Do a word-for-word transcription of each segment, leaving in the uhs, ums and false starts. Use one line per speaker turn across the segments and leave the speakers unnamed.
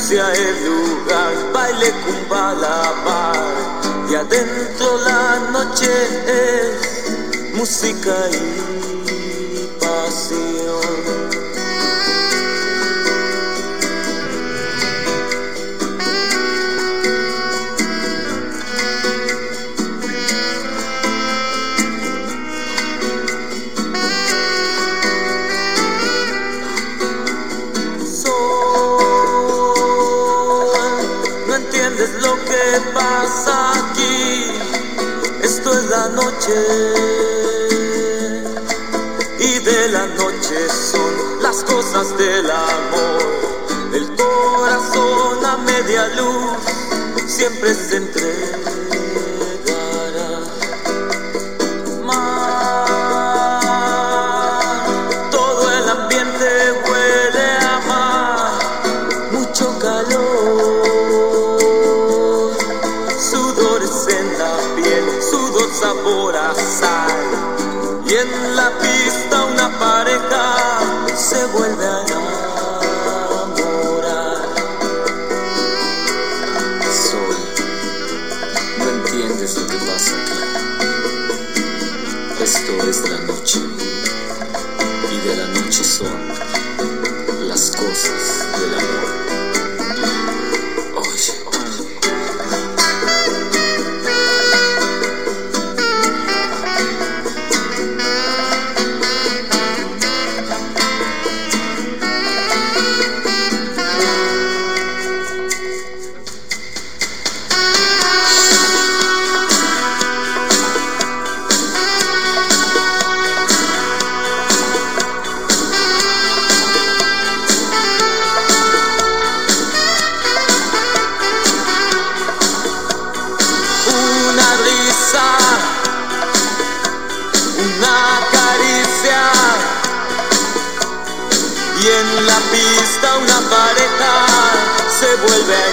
anuncia el lugar, baile cumba la par, y adentro la noche es música y pasión. Es lo que pasa aquí, esto es la noche, y de la noche son las cosas del amor. El corazón a media luz siempre se entregará. Mar, todo el ambiente huele a mar, mucho calor. Sabor a sal, y en la pista una pareja se vuelve a enamorar.
Sol, no entiendes lo que pasa aquí. Esto es la noche, y de la noche son las cosas del amor.
Una caricia, y en la pista una pareja se vuelve a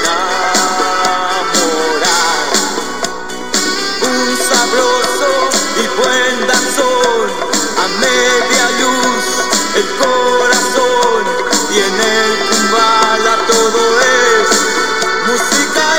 enamorar. Un sabroso y buen danzón a media luz, el corazón, y en el kumbala todo es música y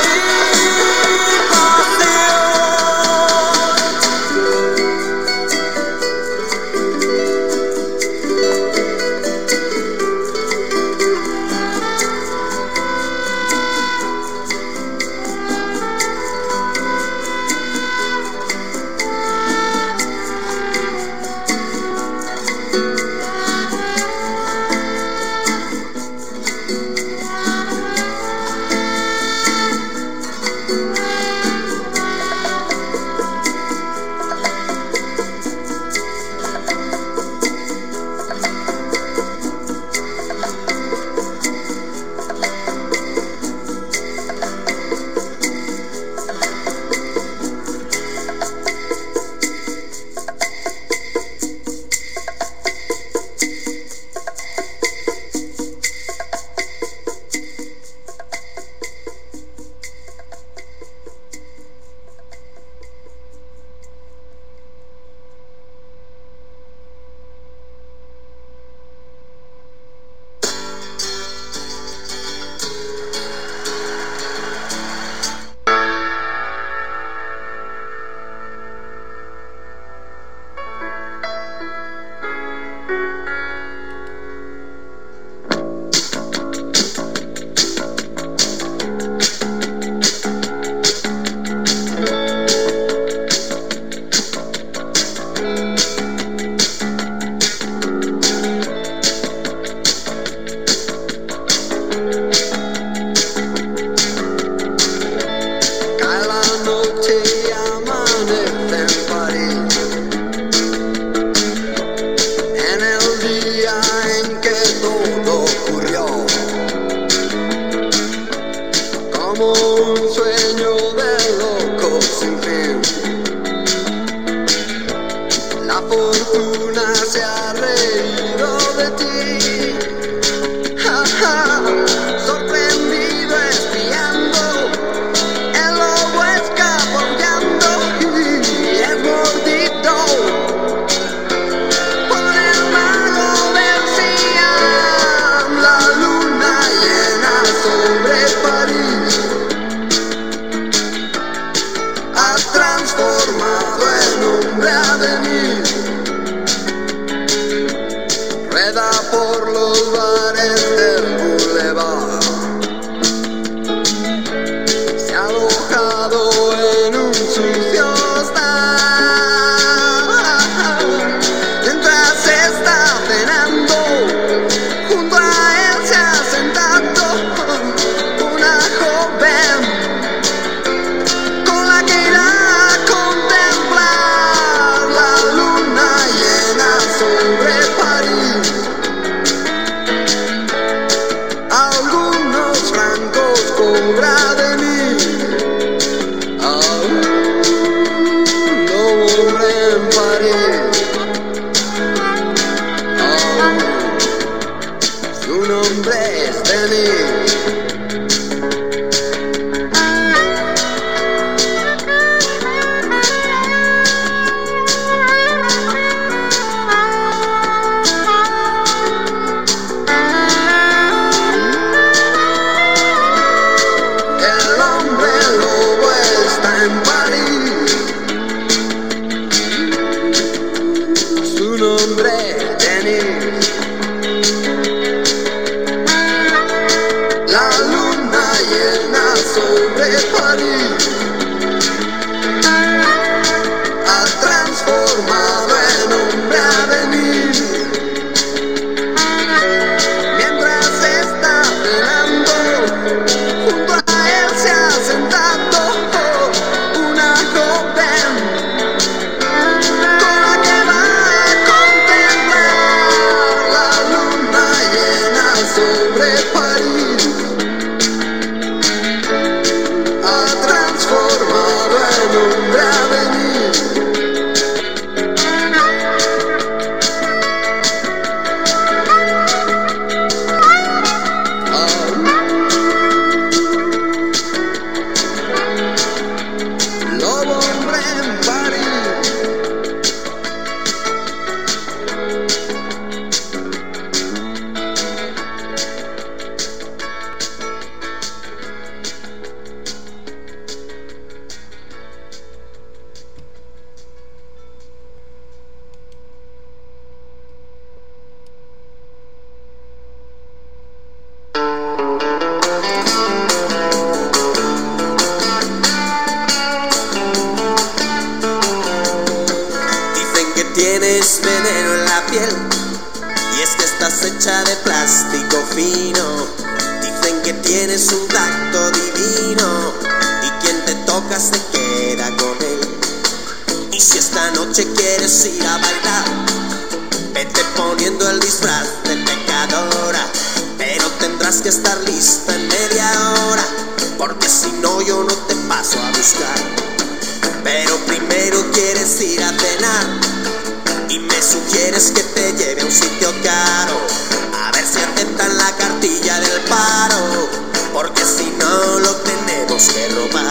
sobre
por los bares del boulevard. Se ha alojado en un sucio hostal. Mientras está cenando, junto a él se ha sentado una joven con la que irá a contemplar la luna llena sobre París. Algunos francos cobra de mí, a un lobo hombre en París. Aún su nombre es Denis. El hombre lobo está en París. Su nombre Denis. La luna llena sobre París ha transformado en hombre a Denis. Mientras está cenando, junto a él se ha sentado una joven con la que va a contemplar la luna llena sobre París. Ha transformado en hombre a Denis. Lobo hombre en París. Dicen que tienes veneno en la piel, y es que estás hecha de plástico fino. Dicen que tienes un tacto divino, y quien te toca se queda con él. Y si esta noche quieres ir a bailar, vete poniendo el disfraz de pecadora, pero tendrás que estar lista en media hora, porque si no yo no te paso a buscar. Pero primero quieres ir a cenar, y me sugieres que te lleve a un sitio caro, a ver si aceptan la cartilla del paro, porque si no lo tenemos que robar.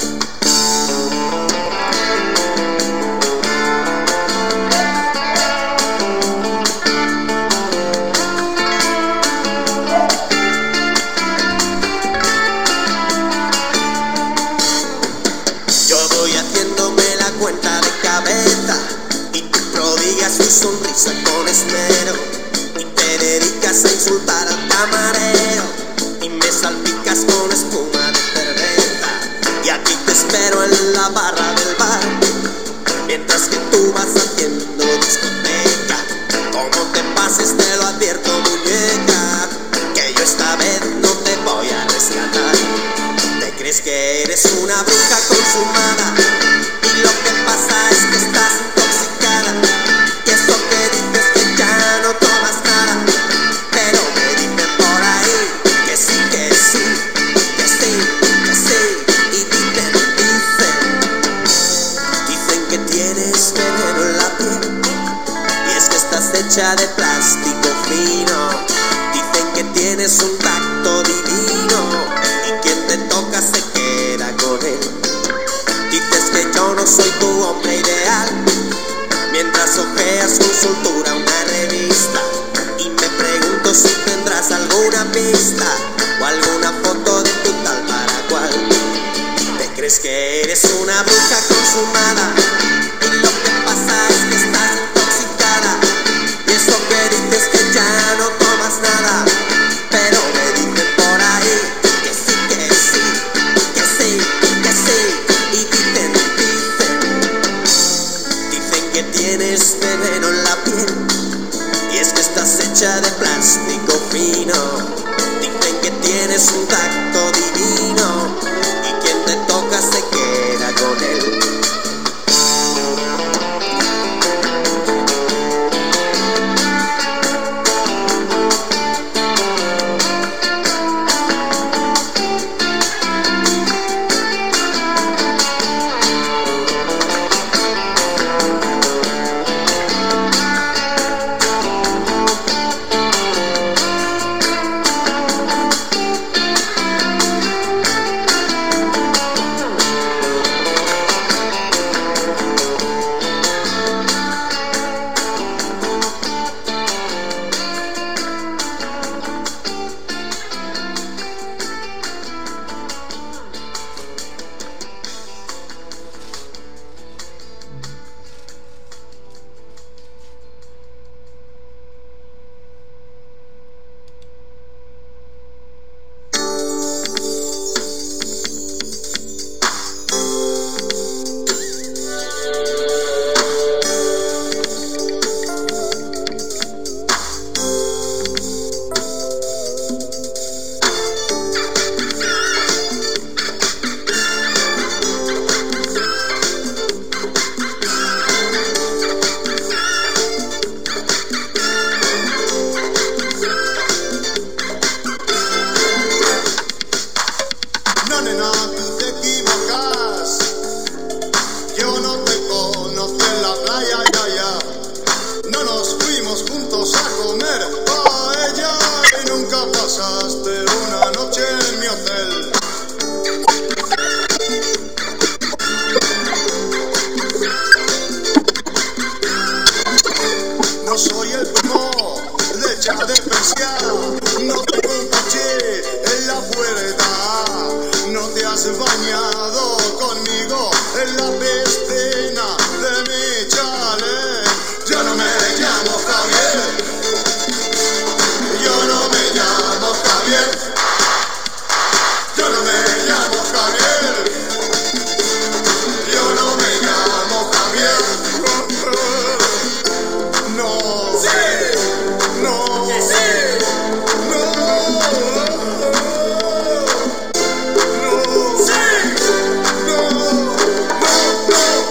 Yo voy haciéndome la cuenta de cabeza, y tú prodigas tu sonrisa con esmero, y te dedicas a insultar al camarero, y me salpicas con espuma de cerveza. Y aquí te espero en la barra del bar, mientras que tú vas haciendo discoteca. Como te pases te lo advierto, muñeca, que yo esta vez no te voy a rescatar. Te crees que eres una bruja consumada, y lo que pasa es que estás intoxicada. Y eso que dices que ya no tomas nada, pero me dicen por ahí que sí, que sí, que sí, que sí. Y dicen, dicen, dicen que tienes veneno en la piel, y es que estás hecha de plástico fino. Dicen que tienes un tacto divino, y quien te toca se queda con él. Dices que yo no soy tu hombre ideal, mientras ojeas con soltura una revista, y me pregunto si tendrás alguna pista o alguna foto de tu tal para cual. Te crees que eres una bruja consumada, y lo que pasa es que estás intoxicada, y eso que dices que ya no
has bañado conmigo en la piscina de mi chalet. Yo no me llamo Javier, yo no me llamo Javier, yo no me llamo Javier, yo no me llamo Javier. No, sí, no, que sí, no, no, sí, no, no, no,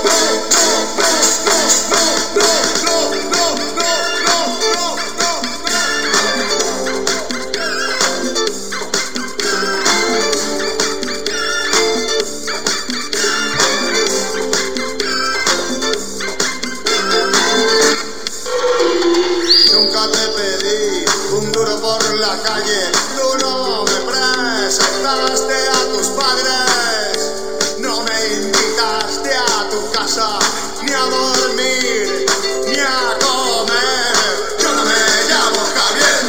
nunca te pedí un duro por la calle, tú no me presentaste a tus padres, no me invitaste a tu casa, ni a dormir, ni a comer. Yo no me llamo Javier,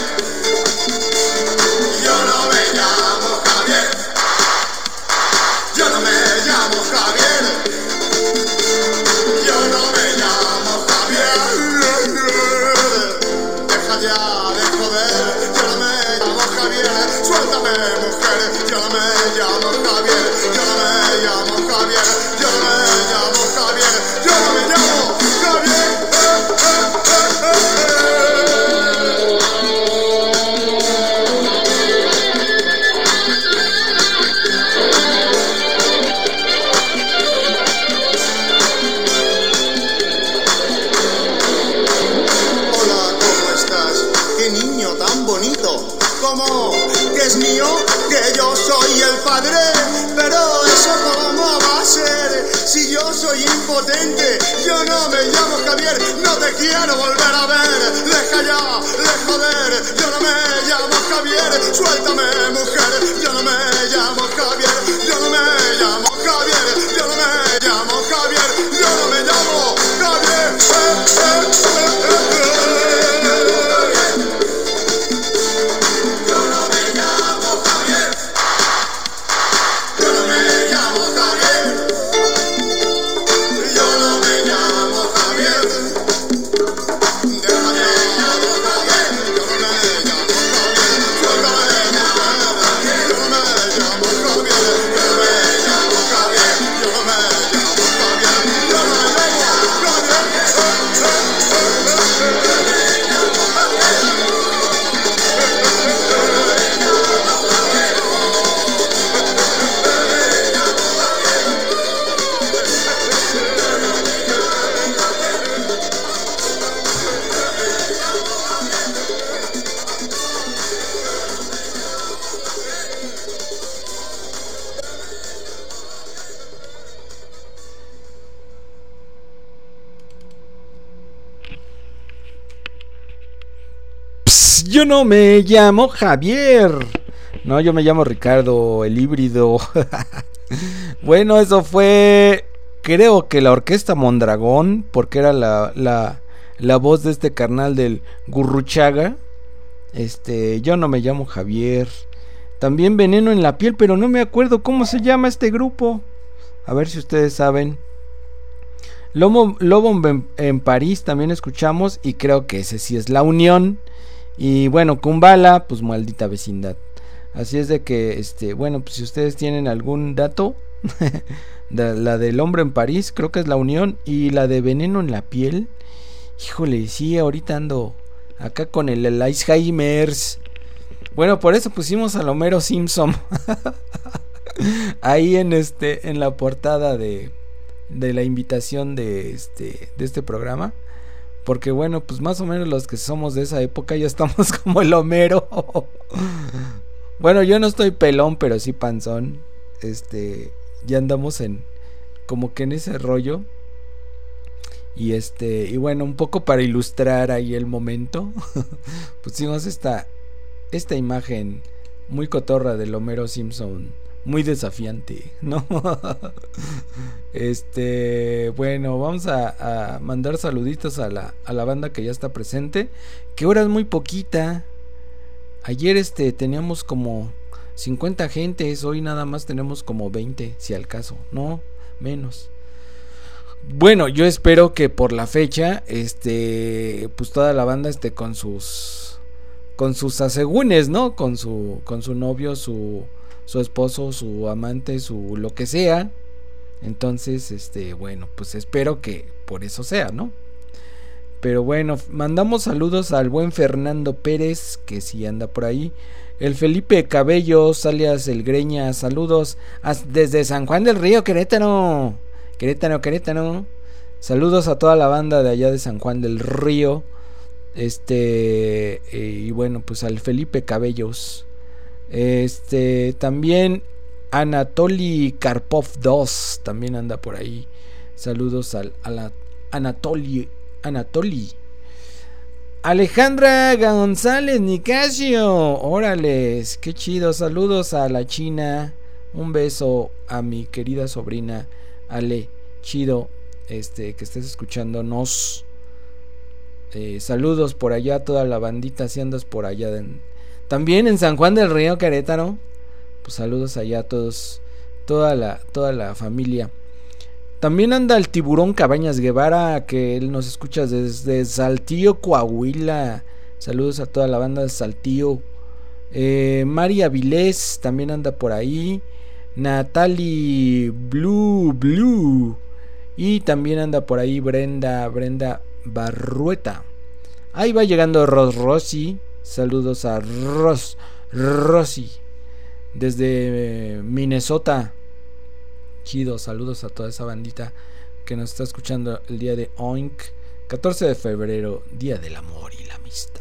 yo no me llamo Javier, yo no me llamo Javier, yo no me llamo Javier. Deja ya de joder, yo no me llamo Javier, suéltame mujer, yo no me llamo Javier, yo no me llamo Javier, yo no me llamo Javier, yo no me llamo Javier. Eh, eh, eh, eh. Hola, ¿cómo estás? Qué niño tan bonito. ¿Cómo? ¿Que es mío? ¿Que yo soy el padre? Pero eso ¿cómo va a ser? Si yo soy impotente, yo no me llamo Javier, no te quiero volver a ver. Deja ya de joder, yo no me llamo Javier, suéltame mujer, yo no me llamo Javier, yo no me llamo Javier, yo no me llamo Javier, yo no me llamo Javier. Eh, eh, eh, eh, eh. Yo no me llamo Javier, yo no me llamo Javier, yo no me llamo Javier. Déjame llamo Javier, yo no me llamo Javier, yo no me llamo Javier, yo no me llamo Javier, yo no me llamo Javier, yo no me llamo Javier, yo no me llamo
Pss, yo no me llamo Javier. No, yo me llamo Ricardo, el híbrido. Bueno, eso fue, creo que la orquesta Mondragón, porque era la, la, la voz de este carnal del Gurruchaga. Este, yo no me llamo Javier. También Veneno en la piel, pero no me acuerdo cómo se llama este grupo. A ver si ustedes saben. Lobo, Lobo en, en París también escuchamos, y creo que ese sí es La Unión. Y bueno, Kumbala, pues Maldita Vecindad. Así es de que, este, bueno, pues si ustedes tienen algún dato, de, la del Hombre en París, creo que es La Unión. Y la de Veneno en la piel, híjole, sí, ahorita ando acá con el, el Alzheimer's. Bueno, por eso pusimos a Homero Simpson ahí en este, en la portada de, de la invitación de este, de este programa. Porque bueno, pues más o menos los que somos de esa época ya estamos como el Homero. Bueno, yo no estoy pelón, pero sí panzón. Este, ya andamos en, como que en ese rollo. Y este, y bueno, un poco para ilustrar ahí el momento, pusimos esta, esta imagen muy cotorra del Homero Simpson, muy desafiante, ¿no? Este, bueno, vamos a, a mandar saluditos a la, a la banda que ya está presente, que ahora es muy poquita. Ayer este teníamos como cincuenta gentes, hoy nada más tenemos como veinte, si al caso, no, menos. Bueno, yo espero que por la fecha, este, pues toda la banda esté con sus, con sus asegúnes, ¿no? Con su, con su novio, su, su esposo, su amante, su lo que sea. Entonces, este, bueno, pues espero que por eso sea, ¿no? Pero bueno, mandamos saludos al buen Fernando Pérez, que sí anda por ahí. El Felipe Cabellos, alias El Greña, saludos desde San Juan del Río, Querétaro. Querétaro, Querétaro. Saludos a toda la banda de allá de San Juan del Río. Este, eh, y bueno, pues al Felipe Cabellos. Este, también Anatoly Karpov dos también anda por ahí. Saludos al, a la Anatoly, Anatoly. Alejandra González Nicasio, órales, qué chido. Saludos a la China. Un beso a mi querida sobrina Ale, chido, este, que estés escuchándonos. Eh, saludos por allá a toda la bandita, si andas por allá de, también en San Juan del Río, Querétaro. Pues saludos allá a todos, toda la, toda la familia. También anda el Tiburón Cabañas Guevara, que él nos escucha desde Saltillo, Coahuila. Saludos a toda la banda de Saltillo. eh, María Vilés también anda por ahí. Natalie Blue Blue. Y también anda por ahí Brenda Brenda Barrueta. Ahí va llegando Ros Rossi. Saludos a Ros Rossi desde Minnesota. Chido, saludos a toda esa bandita que nos está escuchando el día de Oink, catorce de febrero, Día del Amor y la Amistad.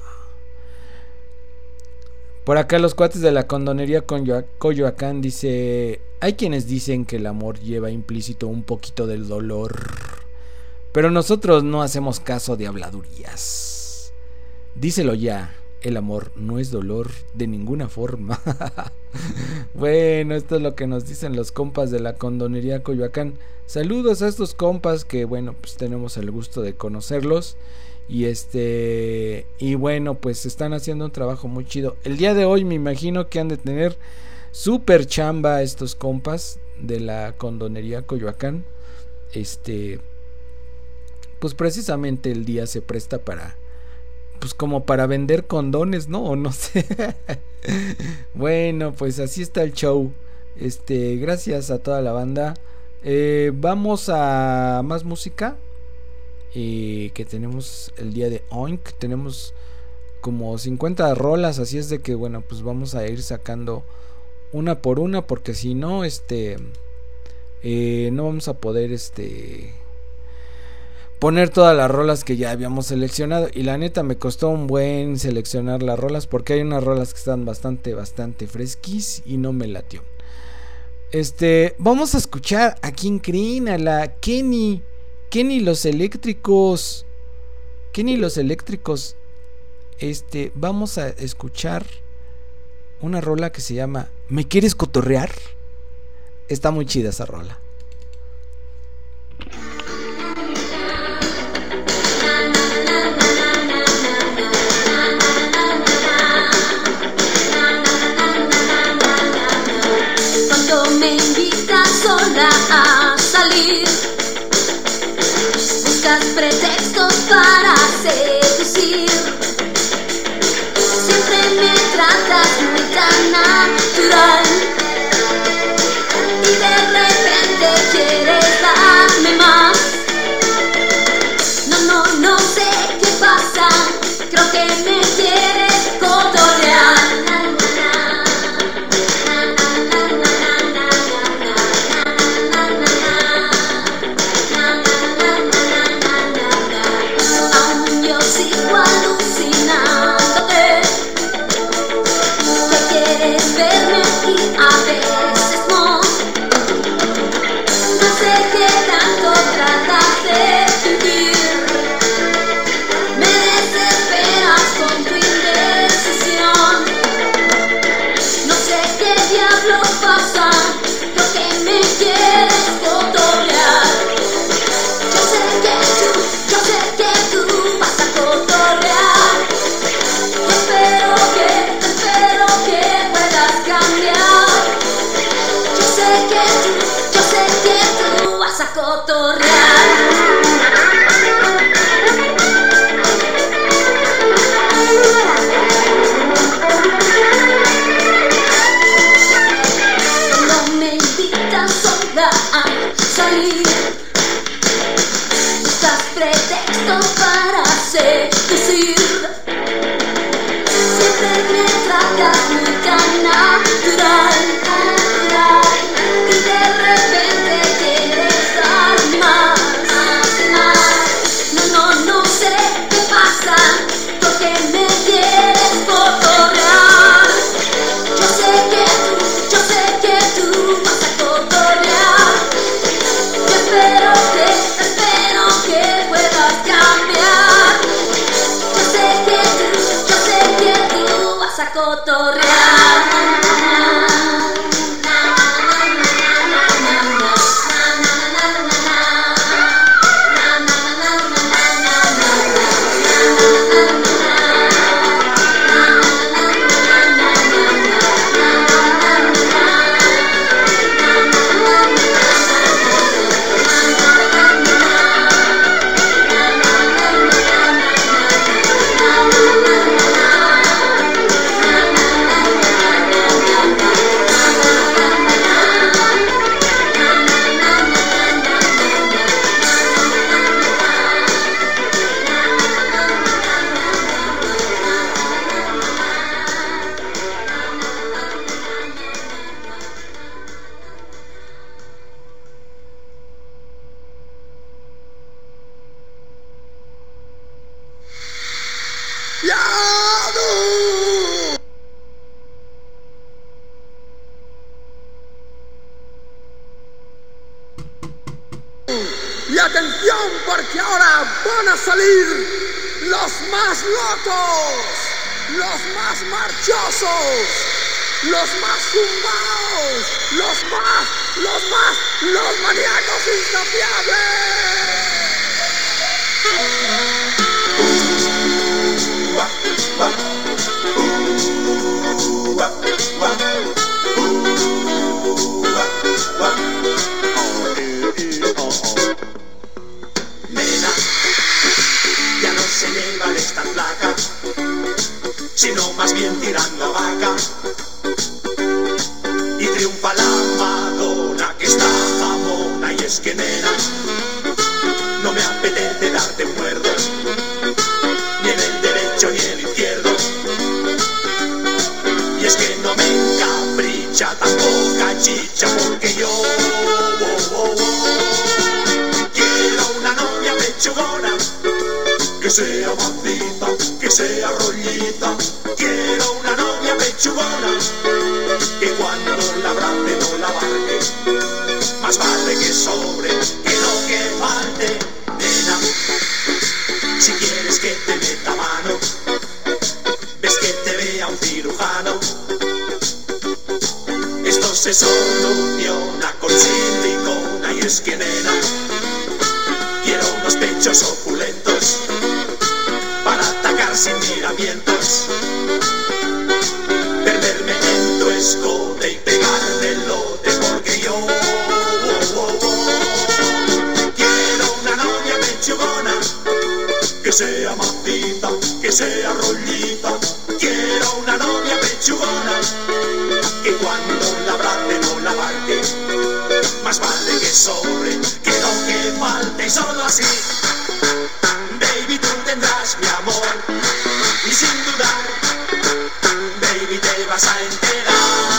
Por acá los cuates de la condonería Coyoacán dice: hay quienes dicen que el amor lleva implícito un poquito del dolor, pero nosotros no hacemos caso de habladurías. Díselo ya, el amor no es dolor de ninguna forma. Bueno, esto es lo que nos dicen los compas de la condonería Coyoacán. Saludos a estos compas que, bueno, pues tenemos el gusto de conocerlos. Y este, y bueno, pues están haciendo un trabajo muy chido. El día de hoy me imagino que han de tener super chamba estos compas de la condonería Coyoacán. Este, pues precisamente el día se presta para, pues como para vender condones, ¿no? O no sé. Bueno, pues así está el show. Este, gracias a toda la banda. Eh, vamos a más música. Eh, que tenemos el día de Oink. Tenemos como cincuenta rolas. Así es de que, bueno, pues vamos a ir sacando una por una. Porque si no, este, eh, no vamos a poder, este, poner todas las rolas que ya habíamos seleccionado. Y la neta me costó un buen seleccionar las rolas, porque hay unas rolas que están bastante, bastante fresquis y no me latió. Este, vamos a escuchar a quién creen, a la Kenny. Kenny los Eléctricos. Kenny los Eléctricos. Este, vamos a escuchar una rola que se llama ¿Me quieres cotorrear? Está muy chida esa rola.
Me invitas sola a salir, buscas pretextos para seducir, siempre me tratas muy tan natural y de repente quieres darme más. No, no, no sé qué pasa, creo que me quieres cotorrear. Verme y sé que tú, yo sé que tú vas a cotorrear. Cuando me invitan sola a salir, buscas pretextos para seducir. Siempre me tratas muy tan natural, natural, y de repente quieres dar más, más. No, no, no sé qué pasa, porque me quieres cotorrear. Yo sé que tú, yo sé que tú vas a cotorrear. Yo espero que, espero que puedas cambiar. Yo sé que tú, yo sé que tú vas a cotorrear.
Y atención, porque ahora van a salir los más locos, los más marchosos, los más zumbaos, los más, los más, los maníacos insaciables.
Se llevan esta placa, sino más bien tirando a vaca. Y triunfa la Madonna, que está jamona. Y es que, nena, no me apetece darte un muerdo, ni en el derecho ni en el izquierdo. Y es que no me encapricha tan poca chicha, porque yo oh, oh, oh, quiero una novia pechugona, que sea mancita, que sea rollita. Quiero una novia pechugona, que cuando la abrace no la abarque. Más vale que sobre, que no que falte. Nena, si quieres que te meta mano, ves que te vea un cirujano. Esto se soluciona con silicona. Y es que, nena, quiero unos pechos opulentos para atacar sin miramientos, perderme en tu escote y pegarme el lote, porque yo oh, oh, oh, quiero una novia pechugona, que sea mancita, que sea rollita. Quiero una novia pechugona, que cuando la abrace no la abarque. Más vale que sobre, que no que falte. Y solo así, baby, tú tendrás mi amor, y sin dudar, baby, te vas a enterar.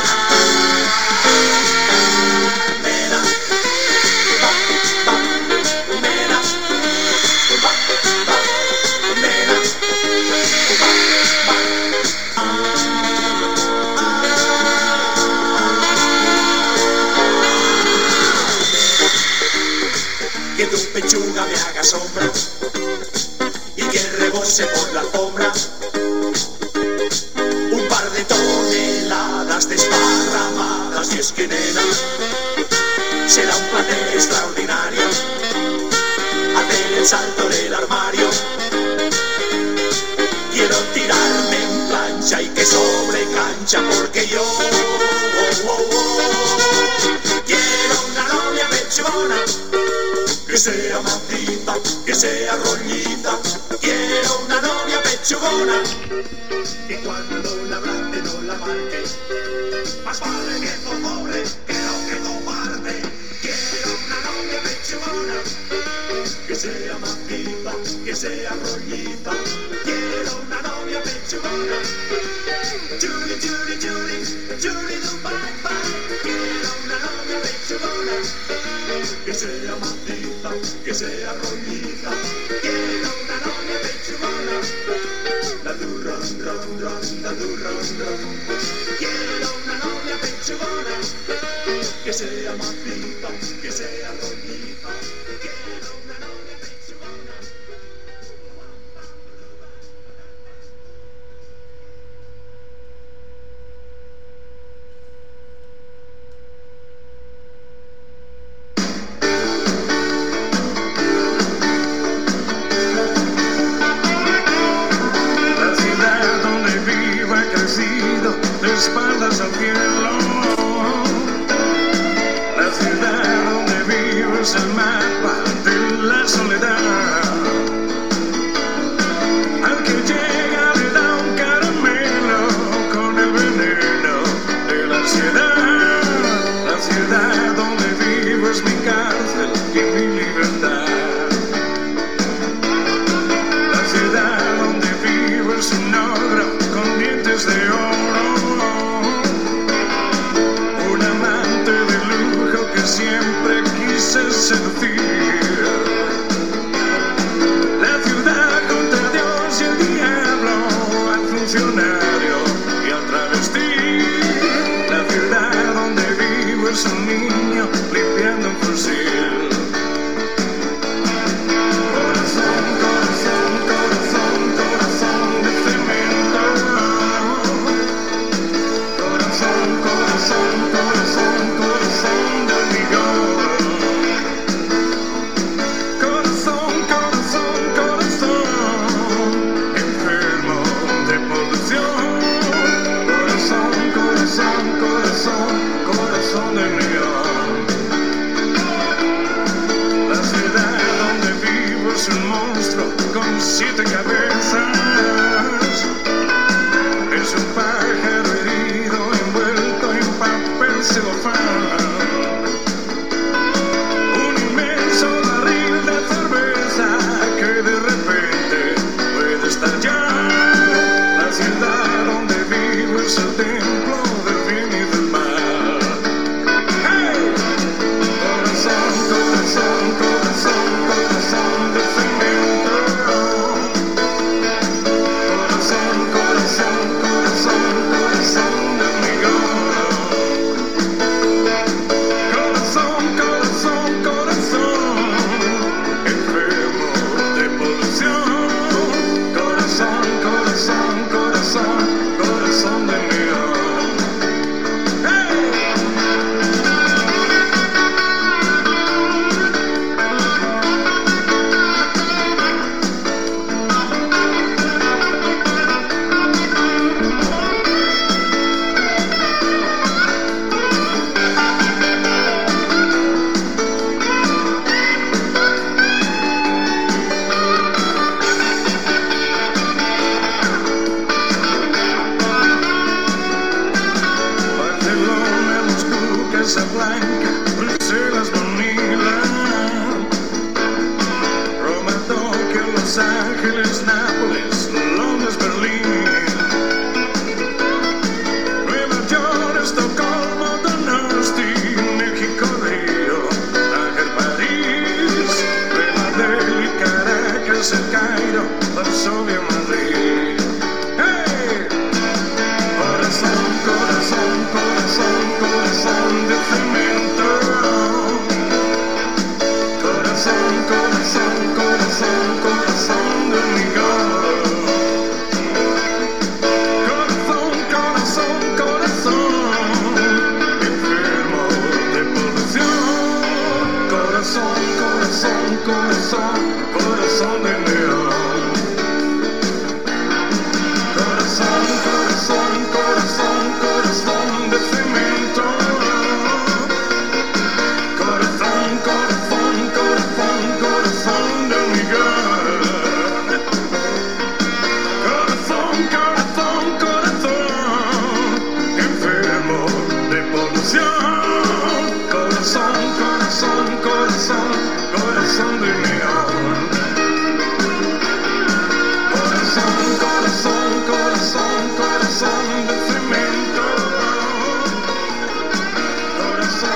Nena, va, va, nena, va, va, nena, va, va, ah, ah. Que tu pechuga me haga sombra y que rebose por la alfombra un par de toneladas desparramadas. Y es que, nena, será un placer extraordinario hacer el salto del armario. Quiero tirarme en plancha y que sobre cancha, porque yo oh, oh, oh, sea roñita. Quiero una novia pechugona, que cuando la abrace no la marque. Más vale viejo pobre que no que cobarde. Quiero una novia pechugona, que sea maciza, que sea roñita. Quiero una novia pechugona. Judy, Judy, Judy, Judy, do bye bye. Quiero una novia pechugona, que sea maciza, que sea roñita. Quiero una novia pechugona. La du ron, ron, ron, la du ron, ron. Quiero una novia pechugona, que sea maciza, que sea roñita. Quiero una novia pechugona.
De espaldas al cielo, la ciudad donde vivo es el mapa de la soledad. Al que llega le da un caramelo con el veneno de la ansiedad. La ciudad donde vivo es mi cárcel y mi libertad. La ciudad donde vivo es un ogro con dientes de oro. Siempre quise seducir. La ciudad contra Dios y el diablo, al funcionario y al travesti. La ciudad donde vivo es un niño limpiando un fusil. Corazón, corazón, corazón, corazón de cemento. Corazón, corazón, corazón, corazón de corazón, corazón, corazón, enfermo de polución. Corazón, corazón, corazón, corazón de neón. La ciudad donde vivo es un monstruo con siete cabezas. Es un pájaro herido envuelto en papel celofán. La ciudad donde vivo es el templo del bien y del mal. ¡Hey! Corazón, corazón, corazón, corazón de cemento. Corazón, corazón, corazón, corazón de hormigón. Corazón, corazón, corazón, enfermo de polución. Corazón, corazón, corazón, corazón de león. ¡Hey! Casablanca, Bruselas, Manila, Roma, Tokio, Los Ángeles, Nápoles, Londres, Berlín, Nueva York, Estocolmo, Donosti, México, Río, Tánger, París, Nueva Delhi, Caracas, El Cairo, Varsovia, Madrid. ¡Hey! Corazón, corazón, corazón, corazón de cemento. Corazón, corazón, corazón, corazón de hormigón. Corazón, corazón, corazón, enfermo de polución. Corazón, corazón, corazón, corazón de león. Corazón, corazón, corazón, corazón de cemento. Corazón, corazón, corazón, corazón de hormigón.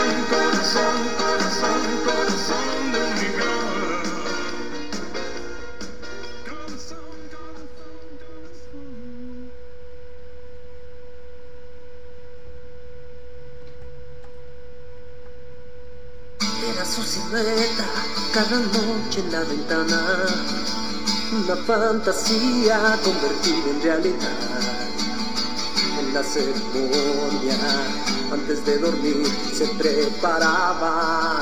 corazón, corazón, corazón de mi vida. Corazón, corazón, corazón.
Era su silueta cada noche en la ventana, una fantasía convertida en realidad. En la ceremonia, antes de dormir, se preparaba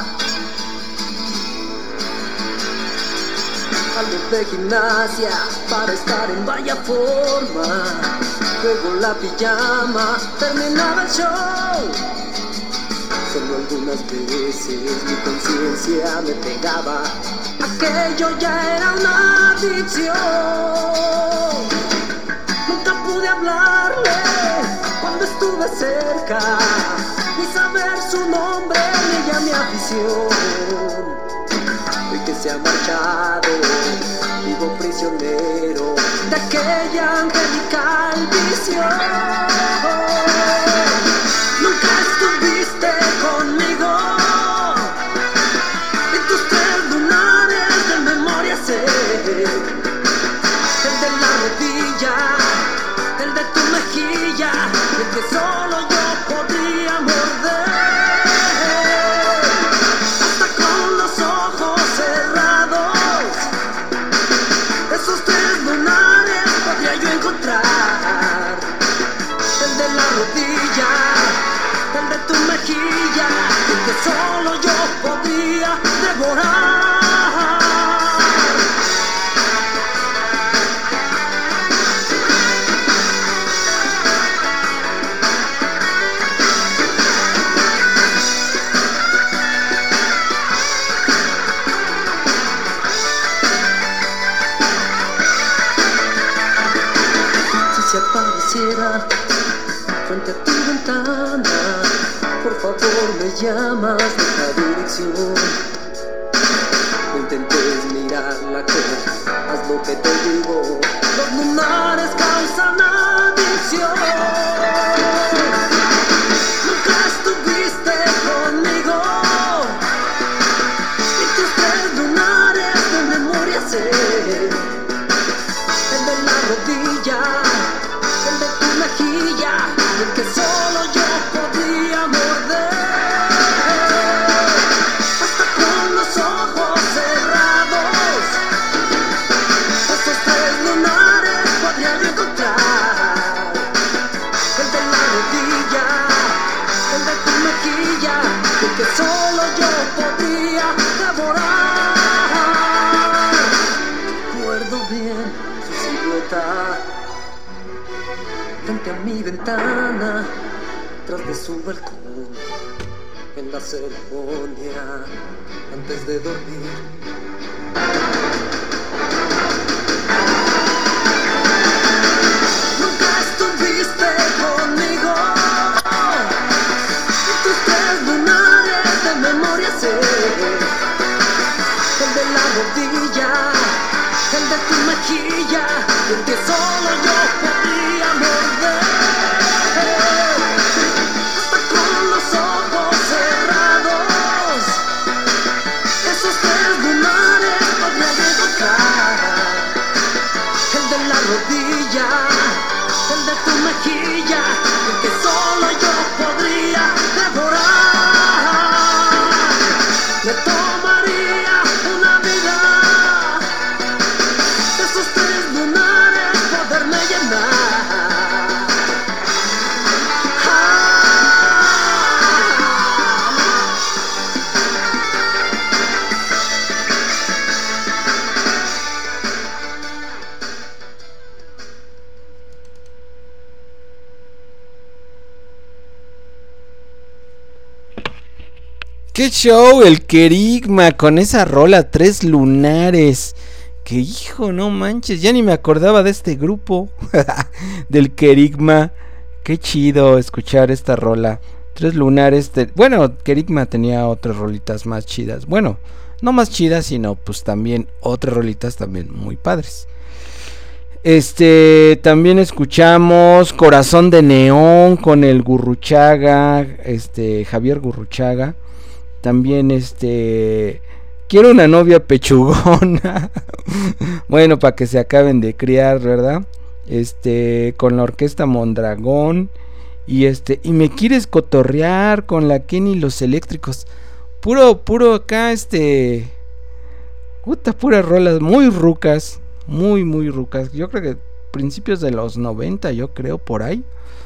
algo de gimnasia para estar en vaya forma. Luego la pijama, terminaba el show. Solo algunas veces mi conciencia me pegaba, aquello ya era una adicción. Nunca pude hablarle cuando estuve cerca, ni saber su nombre ni ya mi afición. Hoy que se ha marchado, vivo prisionero de aquella angelical visión. Nunca estuviste conmigo, y tus tres lunares de memoria sé. El de la rodilla, el de tu mejilla, el que solo yo podría morder. Hasta con los ojos cerrados, esos tres lunares podría yo encontrar. El de la rodilla, el de tu mejilla, el que solo yo podría devorar. Si se apareciera frente a tu ventana, por favor me llamas de la dirección. No intentes mirarla, haz lo que te digo. Los lunares causan adicción. Nunca estuviste conmigo, y tus tres lunares de memoria sé. El de la rodilla, el de tu mejilla, el que solo yo podría morder. Hasta con los ojos cerrados, esos tres lunares podría yo encontrar. El de la rodilla, el de tu mejilla, el que solo yo podría devorar. Recuerdo bien su silueta frente a mi ventana, tras de su balcón, en la ceremonia, antes de dormir. Nunca estuviste conmigo, y tus tres lunares de memoria sé. El de la rodilla, el de tu mejilla, el que solo yo podría morder. Hasta con los ojos cerrados, esos tres lunares podría encontrar. El de la rodilla, el de tu mejilla, el que solo yo podría devorar. Me tomaría una vida, esos tres lunares poderme llenar.
¡Qué show! El Kerigma con esa rola Tres Lunares. Que hijo, no manches, ya ni me acordaba de este grupo. Del Kerigma. Qué chido escuchar esta rola. Tres Lunares. De... Bueno, Kerigma tenía otras rolitas más chidas. Bueno, no más chidas, sino pues también otras rolitas también muy padres. Este, también escuchamos Corazón de Neón con el Gurruchaga, este, Javier Gurruchaga. También este, Quiero una novia pechugona. Bueno, para que se acaben de criar, ¿verdad? Este, con la Orquesta Mondragón. Y este, y me quieres cotorrear con la Kenny y los Eléctricos. Puro, puro acá, este, puta, puras rolas muy rucas. Muy, muy rucas. Yo creo que principios de los noventa, yo creo, por ahí.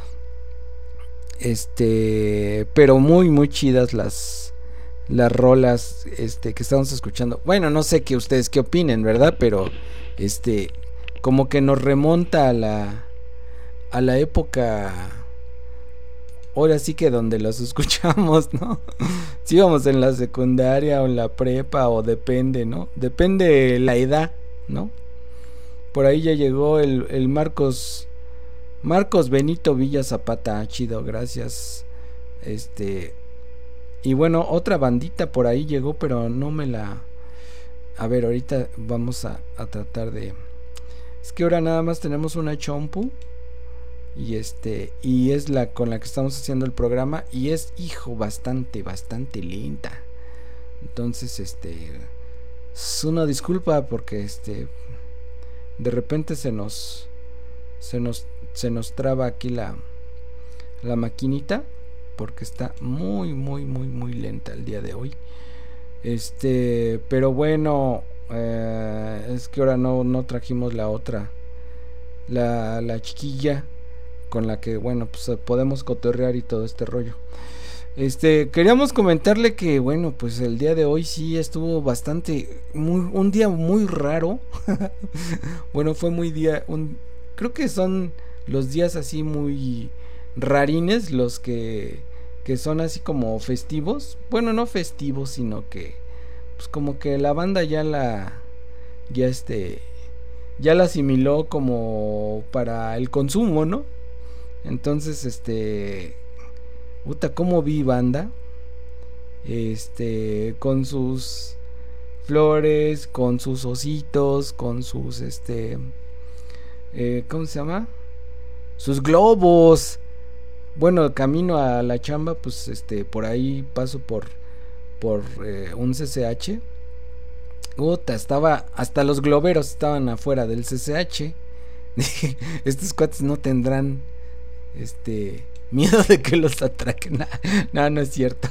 Este, pero muy, muy chidas las las rolas este que estamos escuchando. Bueno, no sé qué ustedes qué opinen, ¿verdad? Pero este como que nos remonta a la a la época, ahora sí que donde los escuchamos, ¿no? Si íbamos en la secundaria o en la prepa, o depende, ¿no? Depende la edad, ¿no? Por ahí ya llegó el, el Marcos Marcos Benito Villa Zapata, chido, gracias. Este, y bueno, otra bandita por ahí llegó, pero no me la... A ver, ahorita vamos a, a tratar de... Es que ahora nada más tenemos una chompu. Y este, y es la con la que estamos haciendo el programa. Y es, hijo, bastante, bastante lenta. Entonces, este, es una disculpa porque este... de repente se nos se nos se nos traba aquí la la maquinita porque está muy muy muy muy lenta el día de hoy. Este, pero bueno, eh, es que ahora no no trajimos la otra, la la chiquilla con la que, bueno, pues podemos cotorrear y todo este rollo. Este, queríamos comentarle que, bueno, pues el día de hoy sí estuvo bastante, muy, un día muy raro. Bueno, fue muy día, un, creo que son los días así muy rarines, los que, que son así como festivos. Bueno, no festivos, sino que, pues como que la banda ya la, ya este, ya la asimiló como para el consumo, ¿no? Entonces, este... puta, cómo vi banda, este, con sus flores, con sus ositos, con sus, este, eh, ¿cómo se llama? Sus globos. Bueno, camino a la chamba, pues, este, por ahí paso por, por eh, un C C H. Puta, estaba, hasta los globeros estaban afuera del C C H. Dije, estos cuates no tendrán, este... miedo de que los atraquen. No, no es cierto.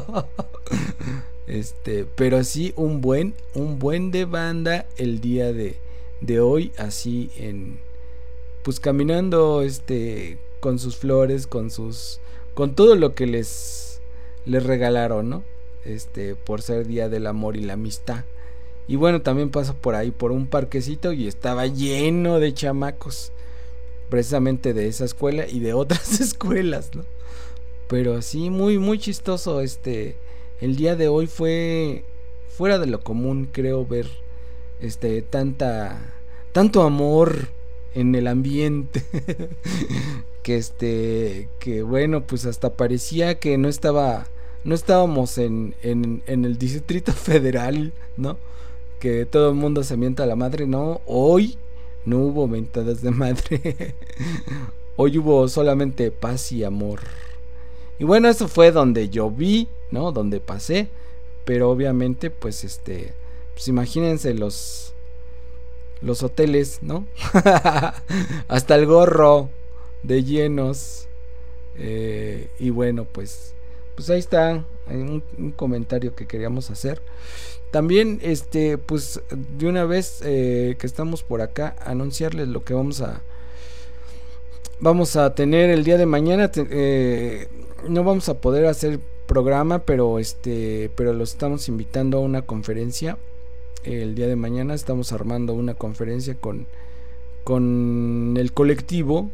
Este, pero sí un buen, un buen de banda el día de, de hoy, así en, pues caminando, este, con sus flores, con sus, con todo lo que les, les regalaron, ¿no? Este, por ser día del amor y la amistad. Y bueno, también paso por ahí por un parquecito y estaba lleno de chamacos, precisamente de esa escuela y de otras escuelas, ¿no? Pero sí, muy muy chistoso. Este, el día de hoy fue fuera de lo común, creo, ver este tanta tanto amor en el ambiente. Que este, que bueno, pues hasta parecía que no estaba no estábamos en en en el Distrito Federal, ¿no? Que todo el mundo se mienta a la madre, no, hoy no hubo mentadas de madre. Hoy hubo solamente paz y amor. Y bueno, eso fue donde yo vi, ¿no? Donde pasé. Pero obviamente, pues este, pues imagínense los los hoteles, ¿no? Hasta el gorro de llenos. Eh, y bueno, pues pues ahí está un, un comentario que queríamos hacer. También, este, pues de una vez eh, que estamos por acá, anunciarles lo que vamos a vamos a tener el día de mañana. Te, eh, no vamos a poder hacer programa, pero este, pero los estamos invitando a una conferencia el día de mañana. Estamos armando una conferencia con con el colectivo,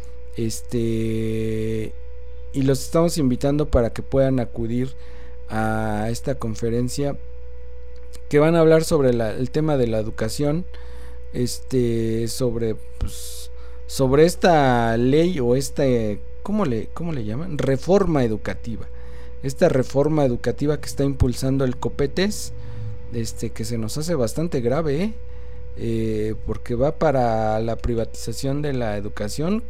este, y los estamos invitando para que puedan acudir a esta conferencia, que van a hablar sobre la, el tema de la educación, este, sobre, pues, sobre esta ley o esta, ¿cómo le, cómo le llaman? Reforma educativa. Esta reforma educativa que está impulsando el COPETES, este, que se nos hace bastante grave, ¿eh? eh, porque va para la privatización de la educación,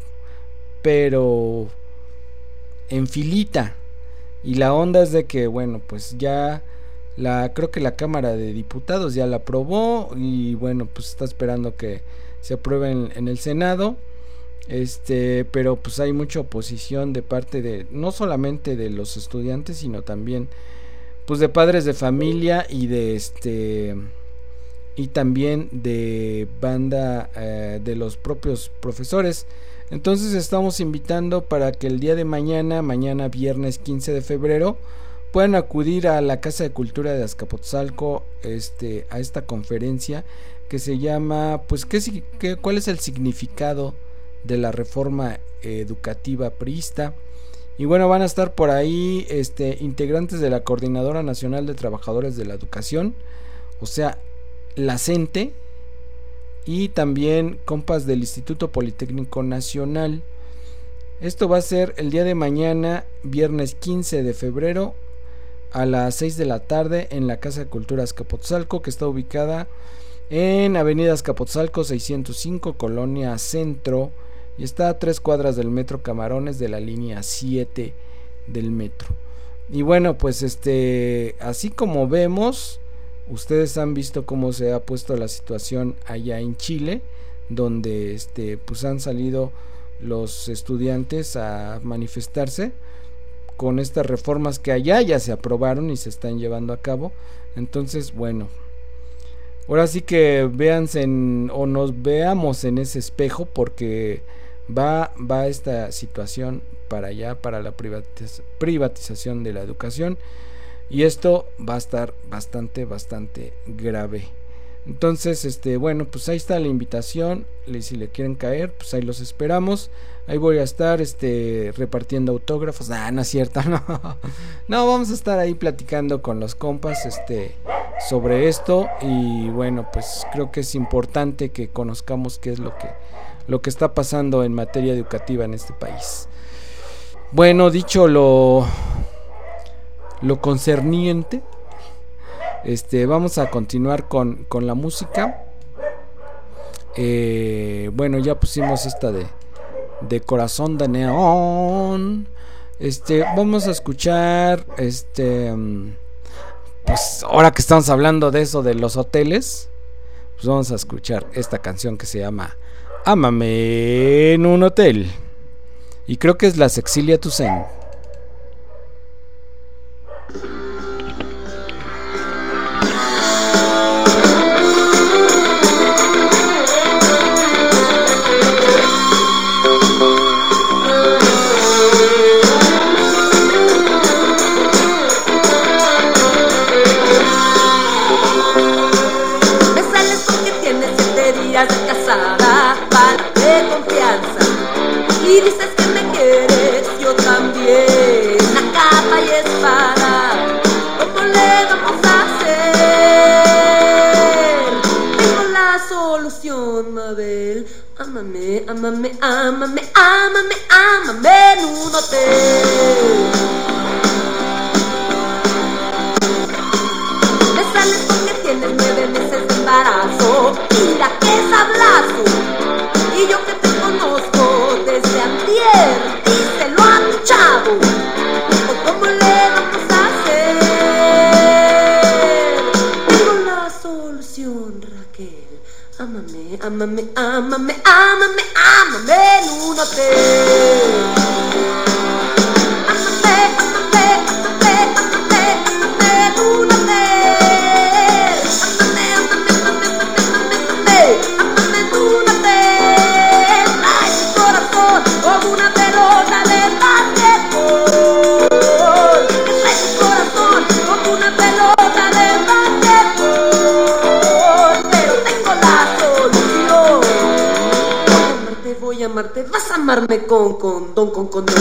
pero en filita. Y la onda es de que, bueno, pues ya la creo que la Cámara de Diputados ya la aprobó y bueno, pues está esperando que se apruebe en, en el Senado. Este, pero pues hay mucha oposición de parte de no solamente de los estudiantes, sino también pues de padres de familia y de este y también de banda eh, de los propios profesores. Entonces estamos invitando para que el día de mañana, mañana viernes quince de febrero, puedan acudir a la Casa de Cultura de Azcapotzalco, este, a esta conferencia que se llama, pues, ¿qué, qué, ¿cuál es el significado de la reforma educativa priista? Y bueno, van a estar por ahí este, integrantes de la Coordinadora Nacional de Trabajadores de la Educación, o sea, la CENTE, y también compas del Instituto Politécnico Nacional. Esto va a ser el día de mañana, viernes quince de febrero, a las seis de la tarde en la Casa de Cultura Azcapotzalco, que está ubicada en Avenida Azcapotzalco seiscientos cinco, Colonia Centro, y está a tres cuadras del Metro Camarones, de la línea siete del metro. Y bueno, pues este, así como vemos, ustedes han visto cómo se ha puesto la situación allá en Chile, donde este, pues han salido los estudiantes a manifestarse con estas reformas que allá ya se aprobaron y se están llevando a cabo. Entonces, bueno, ahora sí que véanse en, o nos veamos en ese espejo, porque va, va esta situación para allá, para la privatiz- privatización de la educación, y esto va a estar bastante, bastante grave. Entonces, este, bueno, pues ahí está la invitación. Si le quieren caer, pues ahí los esperamos. Ahí voy a estar, este, repartiendo autógrafos. Ah, no es cierto, no. No, vamos a estar ahí platicando con los compas, este, sobre esto. Y bueno, pues creo que es importante que conozcamos qué es lo que, lo que está pasando en materia educativa en este país. Bueno, dicho lo, lo concerniente, Este, vamos a continuar con, con la música. Eh, bueno, ya pusimos esta de, de Corazón de Neón. Este, vamos a escuchar, este, pues ahora que estamos hablando de eso de los hoteles, pues vamos a escuchar esta canción que se llama Ámame en un hotel. Y creo que es la Cecilia Toussaint.
Casada, para de confianza, y dices que me quieres, yo también, a capa y espada. ¿Cómo le vamos a hacer? Tengo la solución, Mabel. Ámame, ámame, ámame, ámame, ámame en un hotel. Me sales porque tienes nueve meses de embarazo. Mira que sablazo, y yo que te conozco desde antier, díselo a tu chavo, o cómo le vamos a hacer. Tengo la solución, Raquel. Ámame, ámame, ámame, ámame, ámame en un hotel. Ámame, ámame, ámame, ámame, ámame en un hotel. Ámame, ámame, ámame, ámame, ámame, ámame en un hotel. Ay, mi corazón como una pelota de basquetbol. Ay, mi corazón como una pelota de basquetbol. Pero tengo la solución. Voy a amarte, voy a amarte, vas a amarme con condón, con condón.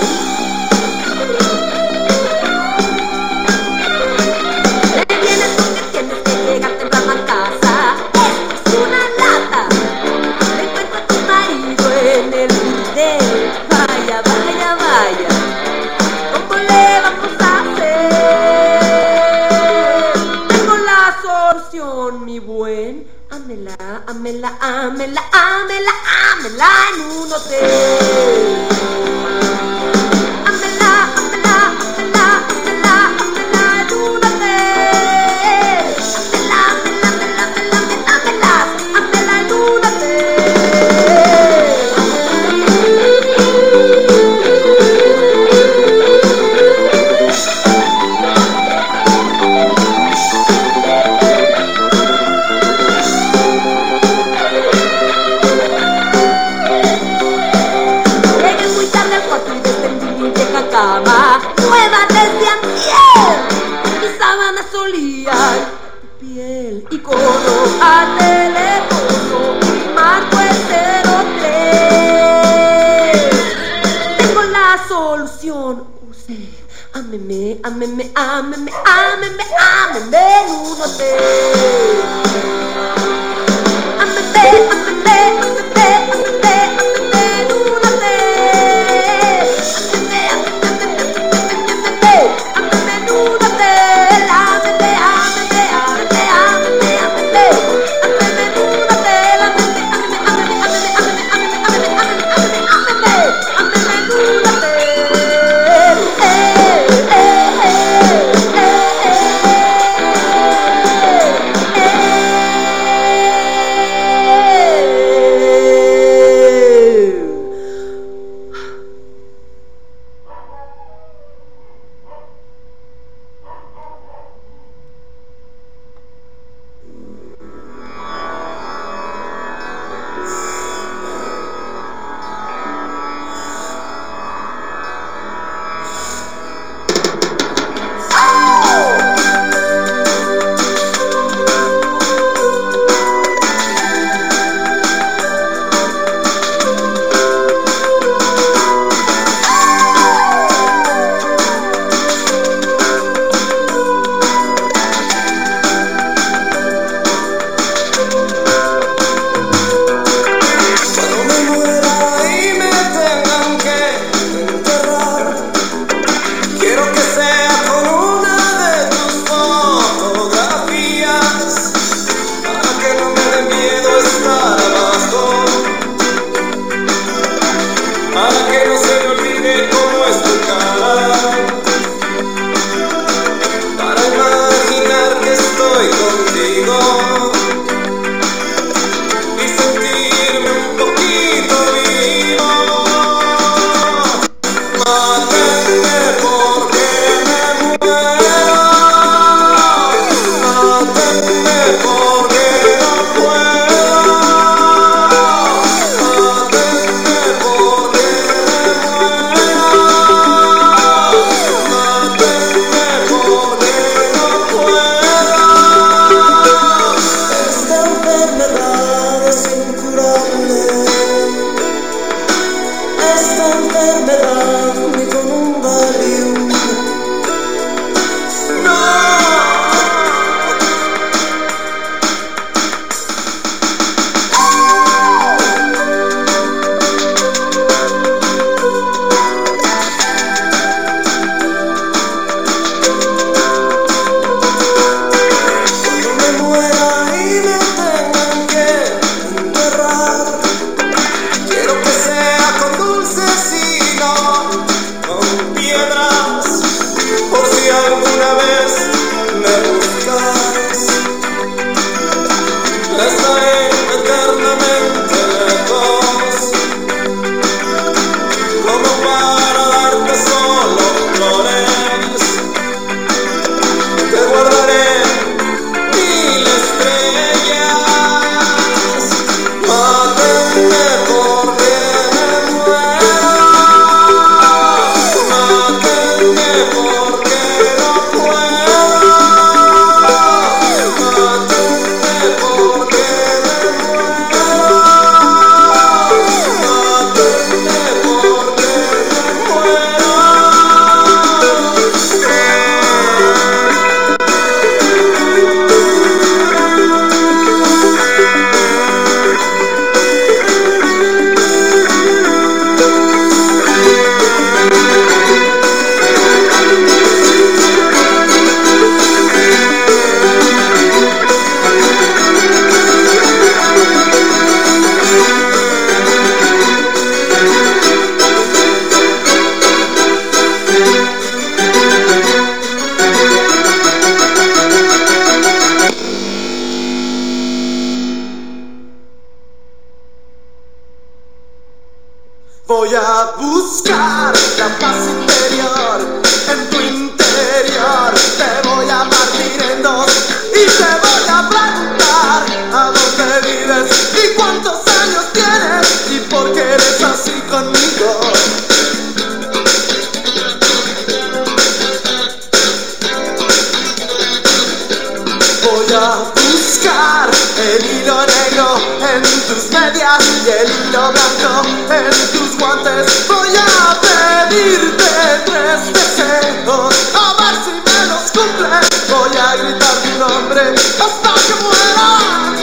Le vienes porque tienes que llegar temprano a casa. Esto es una lata. Me encuentro a tu marido en el burdel. Vaya, vaya, vaya. ¿Cómo le vamos a hacer? Tengo la solución, mi buen. Ámela, ámela, ámela, ámela, ámela en un hotel. Ámela, ámela, ámela, ámela, ámela en un hotel. Ámela, ámela, ámela, ámela, ámela, ámela en un hotel. Llegué muy tarde al cuarto y descendí mi vieja cama, nueva desde antier. Mis sábanas olían tu piel, icono a teléfono, marco el cero tres. Tengo la solución, usted. Ámeme, ámeme, ámeme, ámeme, ámeme en un hotel. Ámeme, ámeme, ámeme, ámeme, ámeme en un hotel. Ámeme, ámeme, ámeme, ámeme, ámeme en un hotel. Ámeme, ámeme, ámeme, ámeme, ámeme, ámeme en un hotel. Ámeme, ámeme, ámeme, ámeme, ámeme, ámeme, ámeme, ámeme, ámeme en un hotel. Eh, eh, eh, eh, eh.
a buscar la paz interior. En tu interior te voy a partir en dos y te voy a preguntar a dónde vives y cuántos años tienes y por qué eres así conmigo. Voy a buscar el hilo negro en tus medias y el hilo blanco en tus guantes. Voy a pedirte tres deseos, a ver si me los cumples. Voy a gritar tu nombre hasta que muera.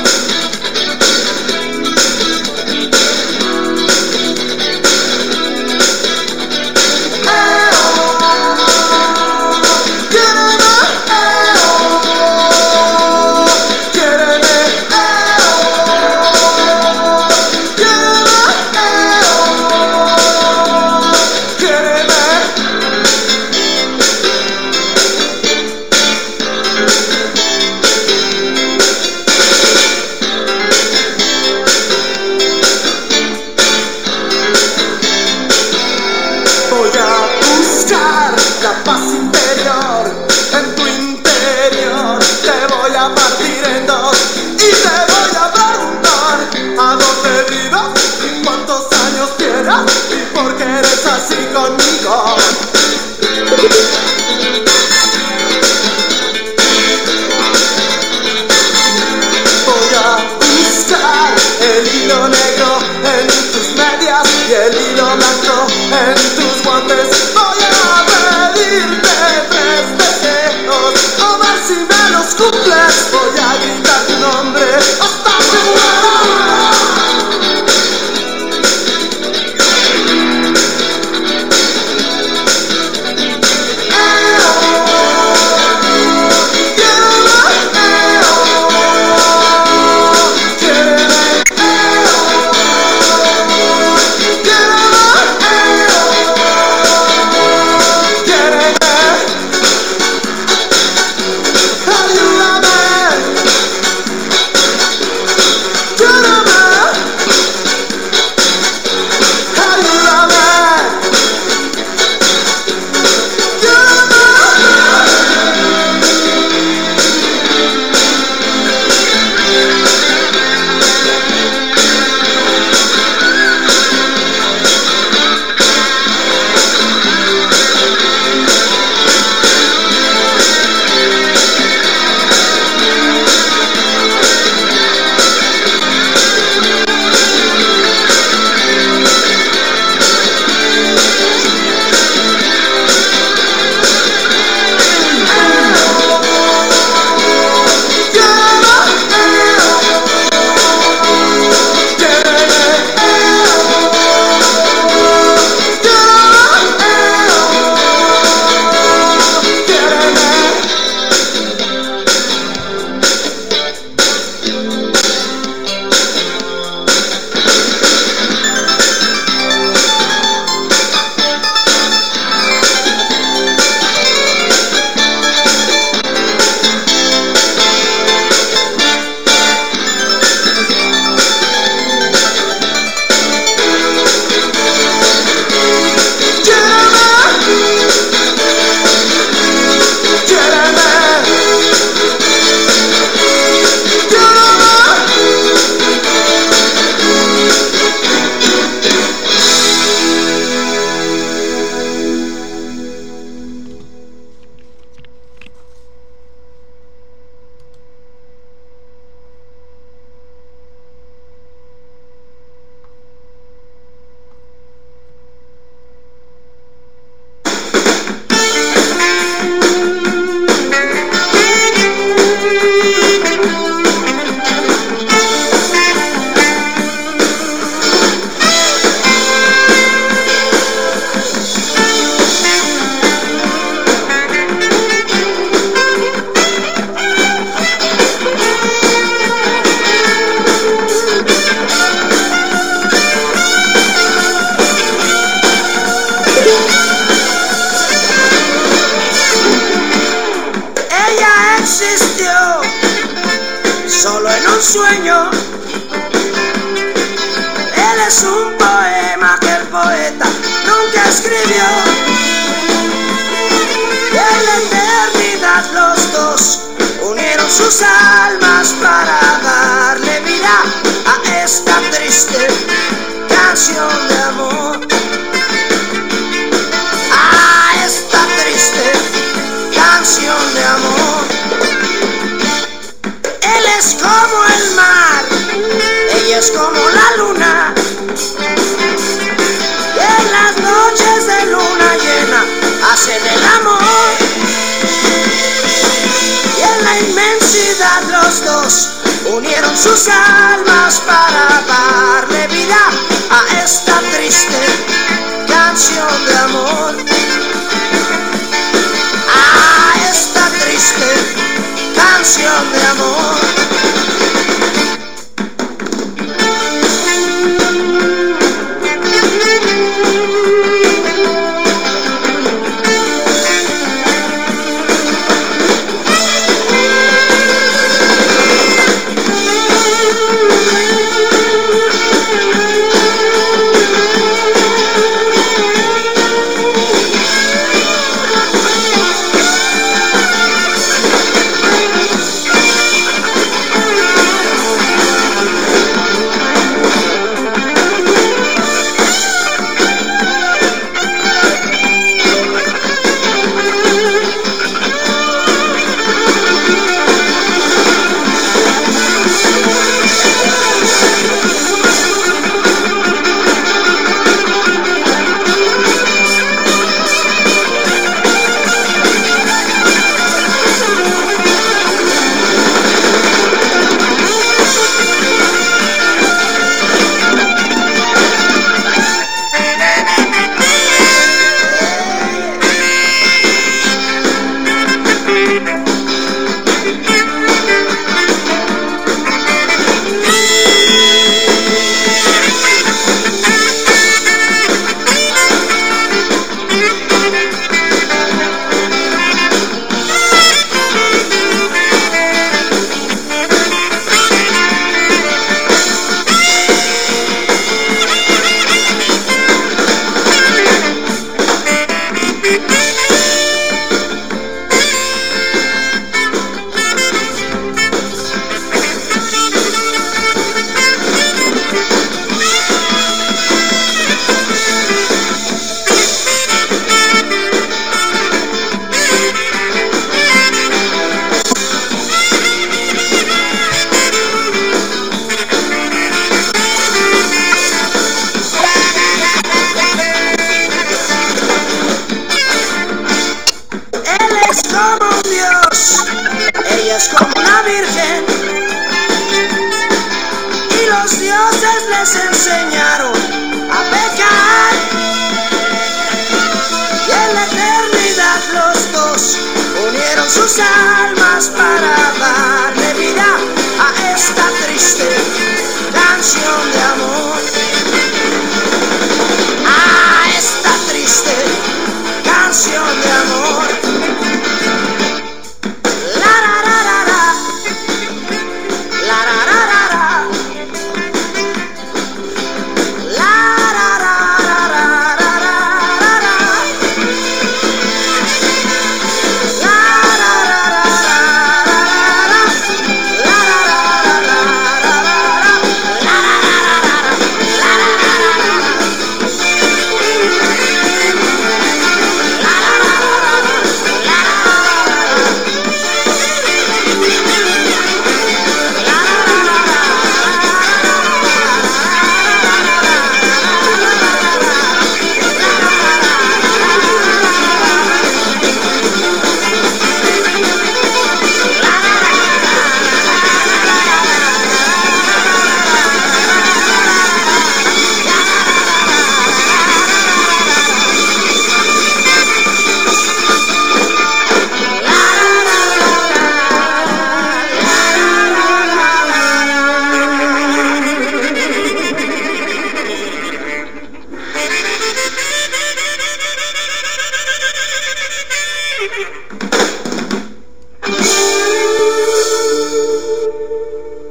un sueño. Él es un poema que el poeta escribió. Y en la eternidad los dos unieron sus almas para darle vida a esta triste canción de amor. A esta triste canción de amor. Él es como el mar, ella es como la luna. Y en las noches de luna llena hacen el amor. Y en la inmensidad los dos unieron sus almas para darle vida a esta triste canción de amor. A esta triste canción de amor.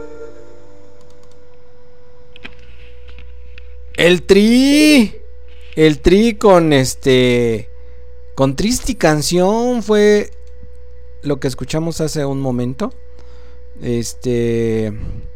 El Tri. El Tri con este con Triste Canción fue lo que escuchamos hace un momento. Este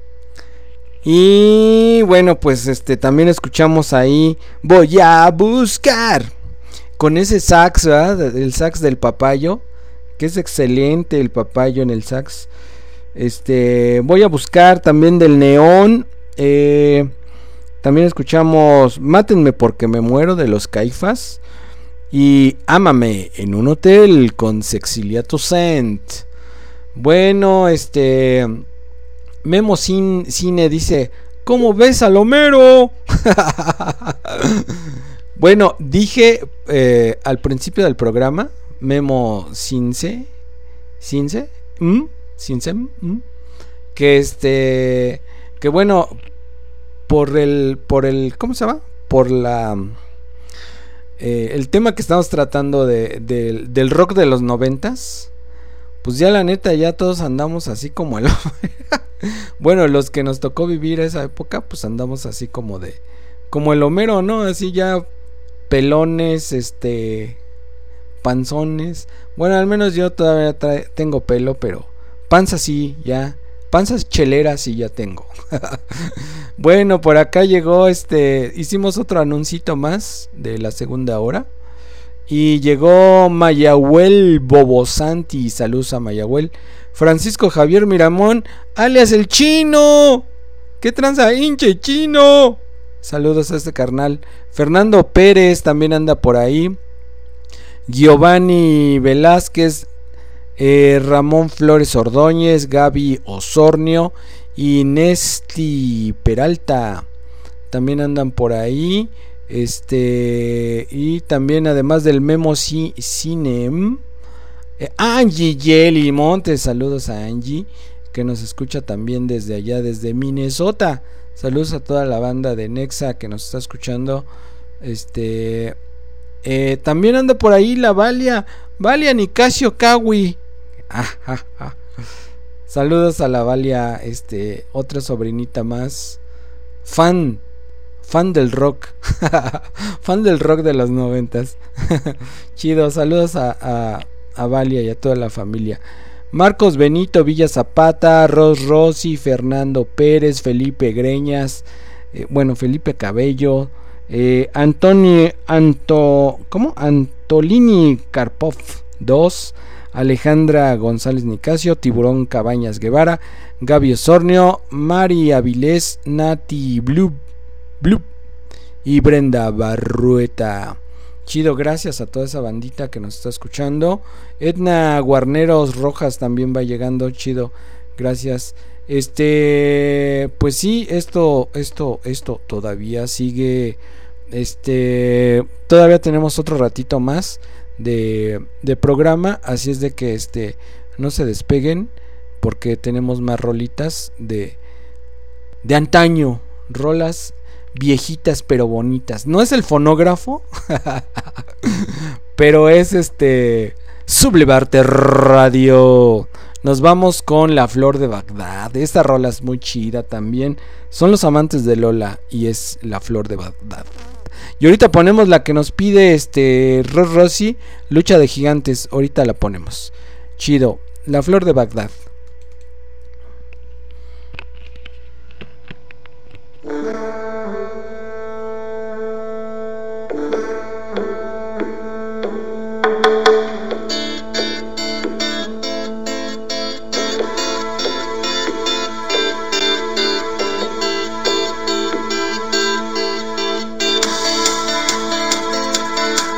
y bueno, pues este también escuchamos ahí Voy a buscar con ese sax, ¿verdad? El sax del Papayo, que es excelente el Papayo en el sax. Este, voy a buscar también del Neón. Eh, también escuchamos Mátenme porque me muero de los Caifás. Y Ámame en un hotel con Cecilia Toussaint. Bueno, este Memo Cin, Cine dice: ¿cómo ves al Homero? Bueno, dije eh, al principio del programa, Memo Cince, Cince, ¿Mm? Cince, ¿Mm? que este, que bueno, por el, por el, ¿cómo se llama? Por la, eh, el tema que estamos tratando de, de, del rock de los noventas, pues ya la neta ya todos andamos así como el, bueno, los que nos tocó vivir esa época, pues andamos así como de, como el Homero, ¿no? Así ya pelones, este, panzones. Bueno, al menos yo todavía trae, tengo pelo, pero panza sí, ya, panzas cheleras sí ya tengo. Bueno, por acá llegó este, hicimos otro anuncito más de la segunda hora. Y llegó Mayahuel Bobosanti, saludos a Mayahuel. Francisco Javier Miramón, alias el Chino. ¿Qué tranza, hinche Chino? Saludos a este carnal. Fernando Pérez también anda por ahí. Giovanni Velázquez, eh, Ramón Flores Ordóñez, Gaby Osornio y Nesti Peralta también andan por ahí. Este, y también además del Memo C- Cinem, eh, Angie Yeli Montes, saludos a Angie que nos escucha también desde allá, desde Minnesota. Saludos a toda la banda de Nexa que nos está escuchando. Este, eh, también anda por ahí la Valia, Valia Nicasio Kawi. Ah, ah, ah. Saludos a la Valia, este, otra sobrinita más, fan, fan del rock, fan del rock de los noventas. Chido, saludos a, a, a Valia y a toda la familia. Marcos Benito Villa Zapata, Ros Rossi, Fernando Pérez, Felipe Greñas, eh, bueno, Felipe Cabello, eh, Antonio Anto, ¿cómo? Antolini Karpov dos, Alejandra González Nicasio, Tiburón Cabañas Guevara, Gaby Osornio, Mari Avilés, Nati Blue, Blue y Brenda Barrueta. Chido, gracias a toda esa bandita que nos está escuchando. Edna Guarneros Rojas también va llegando, chido, gracias. Este, pues sí, esto, esto, esto todavía sigue, este, todavía tenemos otro ratito más de, de programa, así es de que este, no se despeguen porque tenemos más rolitas de, de antaño, rolas viejitas pero bonitas. No es el fonógrafo, pero es este Sublevarte Radio. Nos vamos con La Flor de Bagdad. Esta rola es muy chida también. Son los amantes de Lola y es La Flor de Bagdad. Y ahorita ponemos la que nos pide este Ros Rossi, Lucha de Gigantes. Ahorita la ponemos. Chido, La Flor de Bagdad.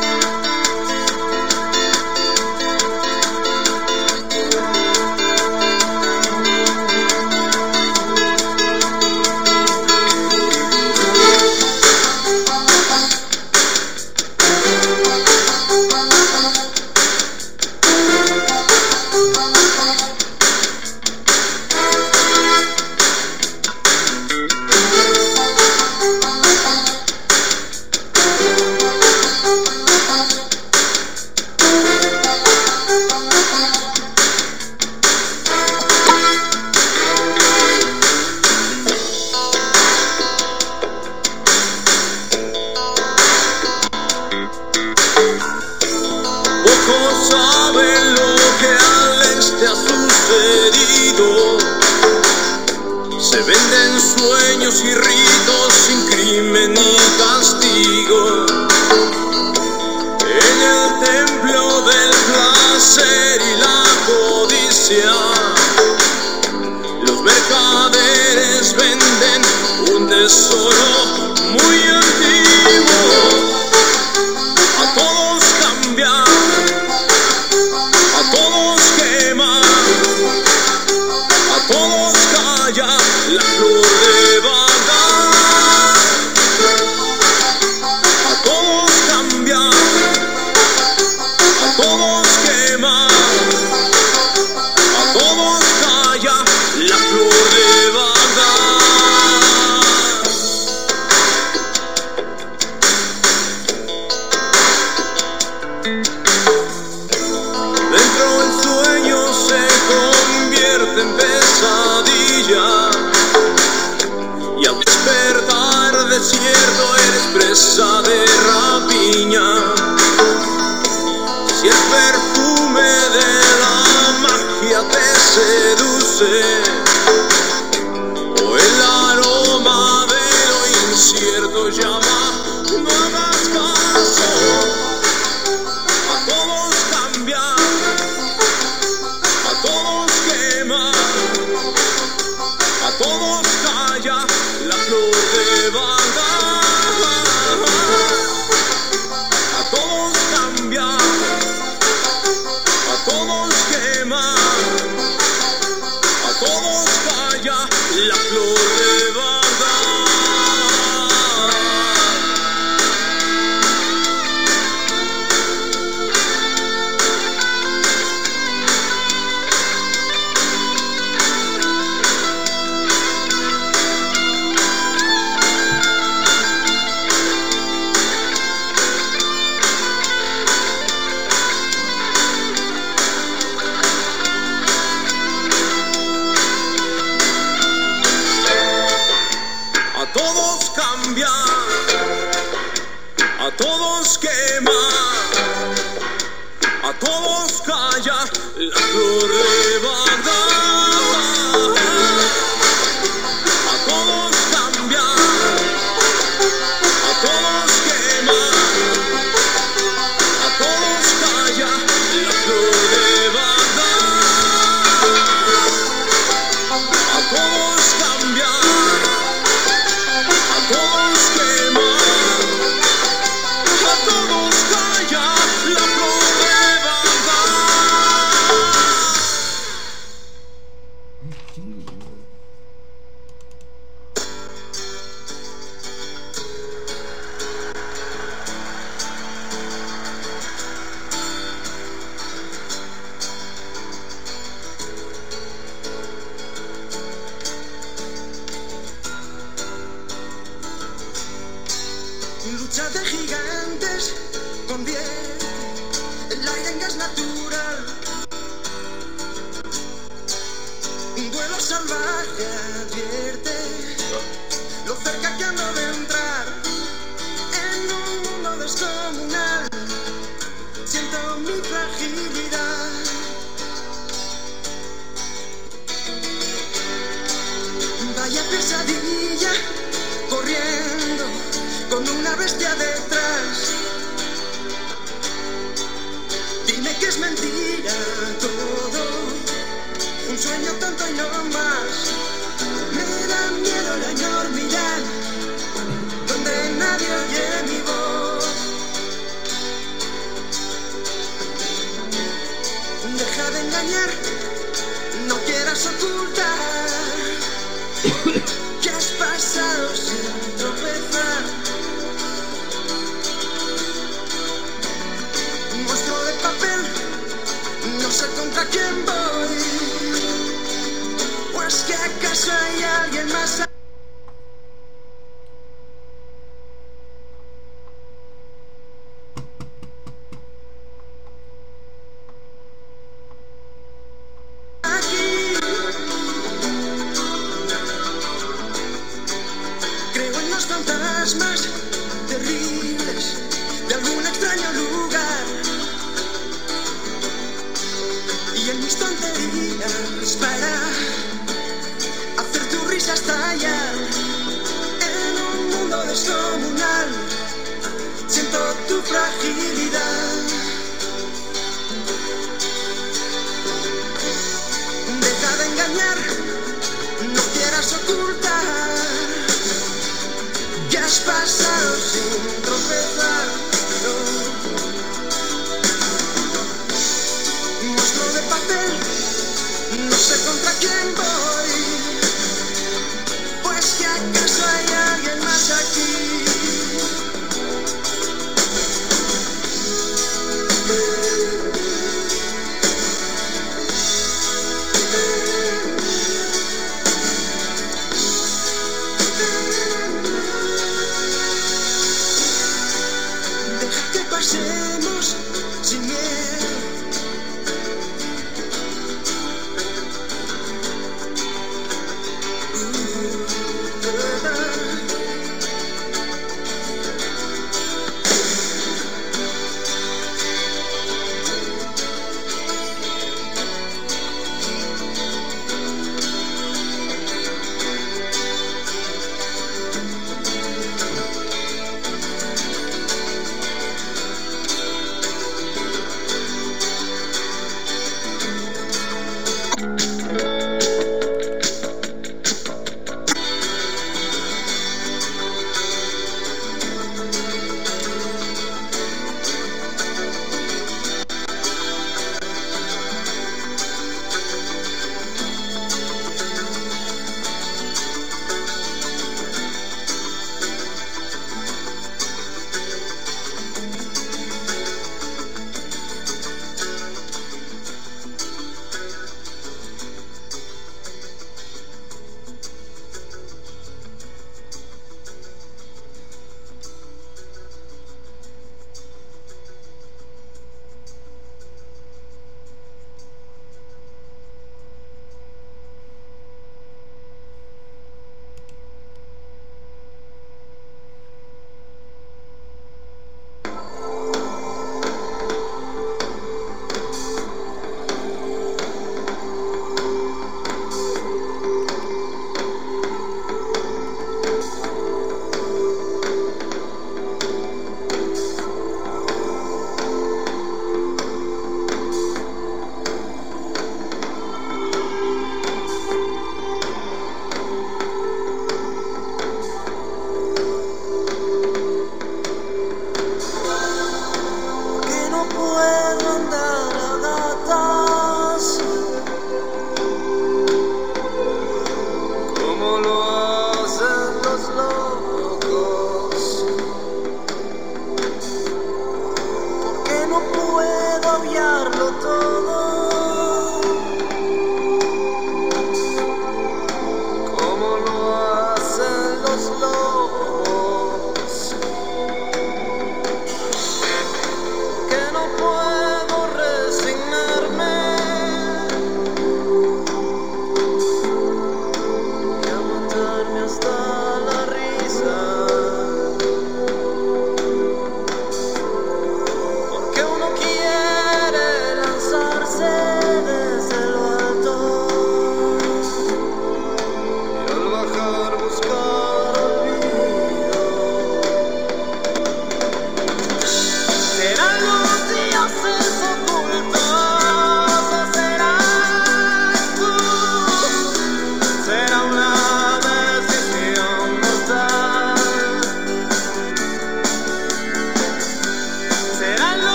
Thank
la flor de Bagdad. A todos cambia, a todos quema, a todos calla la flor de Bagdad. Dentro el sueño se convierte en pesadilla y al despertar desierto eres presa de rapiña. Si el perfume de la magia te seduce o el aroma de lo incierto llama, no hagas caso. A todos cambia, a todos quema, a todos calla la flor de Bagdad. A todos cambia, a todos quema, a todos calla la flor de Bagdad. A todos cambia, a todos quema, a todos calla la flor de Bagdad. A todos cambia, a todos quema, a todos calla la flor de Bagdad. A todos cambia, a todos quema, a todos calla la flor de Bagdad.
Lucha de gigantes convierte el aire en gas natural. Un duelo salvaje advierte lo cerca que ando de entrar en un mundo descomunal. Siento mi fragilidad. Vaya pesadilla corriendo con una bestia detrás. Dime que es mentira todo, un sueño tonto y no más. Me da miedo la enormidad, donde nadie oye mi voz. Deja de engañar, no quieras ocultar que has pasado sin tropezar. Monstruo de papel, no sé contra quién voy, pues que acaso hay alguien más. Aquí creo en los fantasmas terribles de algún extraño lugar, y en mis tonterías para hacer tu risa estallar. En un mundo descomunal siento tu fragilidad. Deja de engañar, no quieras ocultar que has pasado sin tropezar. No. Monstruo de papel, no sé contra quién voy,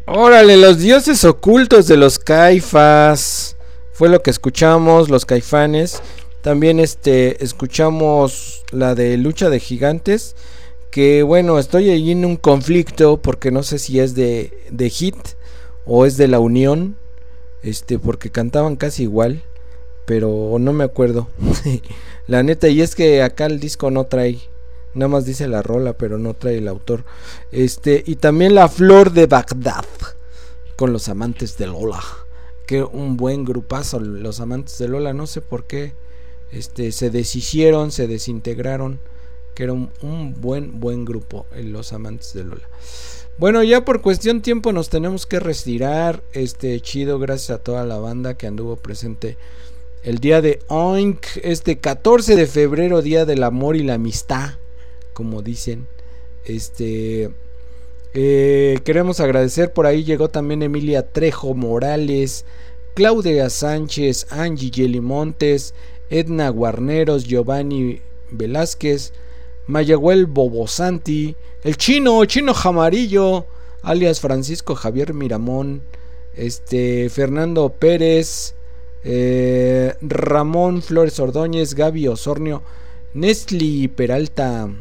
Órale, los dioses ocultos de los Caifás. Fue lo que escuchamos, los Caifanes. También este escuchamos la de Lucha de Gigantes. Que bueno, estoy ahí en un conflicto porque no sé si es de, de Hit o es de La Unión. Este, porque cantaban casi igual, pero no me acuerdo. La neta, y es que acá el disco no trae, nada más dice la rola, pero no trae el autor. Este, y también La Flor de Bagdad con Los Amantes de Lola. Que un buen grupazo, Los Amantes de Lola, no sé por qué. Este, se deshicieron, se desintegraron. Que era un, un buen, buen grupo, Los Amantes de Lola. Bueno, ya por cuestión tiempo nos tenemos que retirar. Este, chido, gracias a toda la banda que anduvo presente el día de Oink, este catorce de febrero, día del amor y la amistad, como dicen. Este, eh, queremos agradecer, por ahí llegó también Emilia Trejo Morales, Claudia Sánchez, Angie Yeli Montes, Edna Guarneros, Giovanni Velázquez, Mayagüel Bobosanti, el chino, chino Jamarillo, alias Francisco Javier Miramón, este, Fernando Pérez, eh, Ramón Flores Ordóñez, Gaby Osornio, Nestlé Peralta.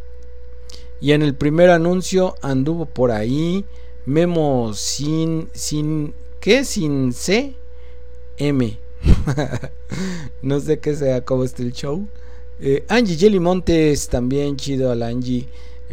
Y en el primer anuncio anduvo por ahí Memo sin, sin, ¿qué? Sin C, M. No sé qué sea, cómo está el show. eh, Angie Jelly Montes, también chido a la Angie.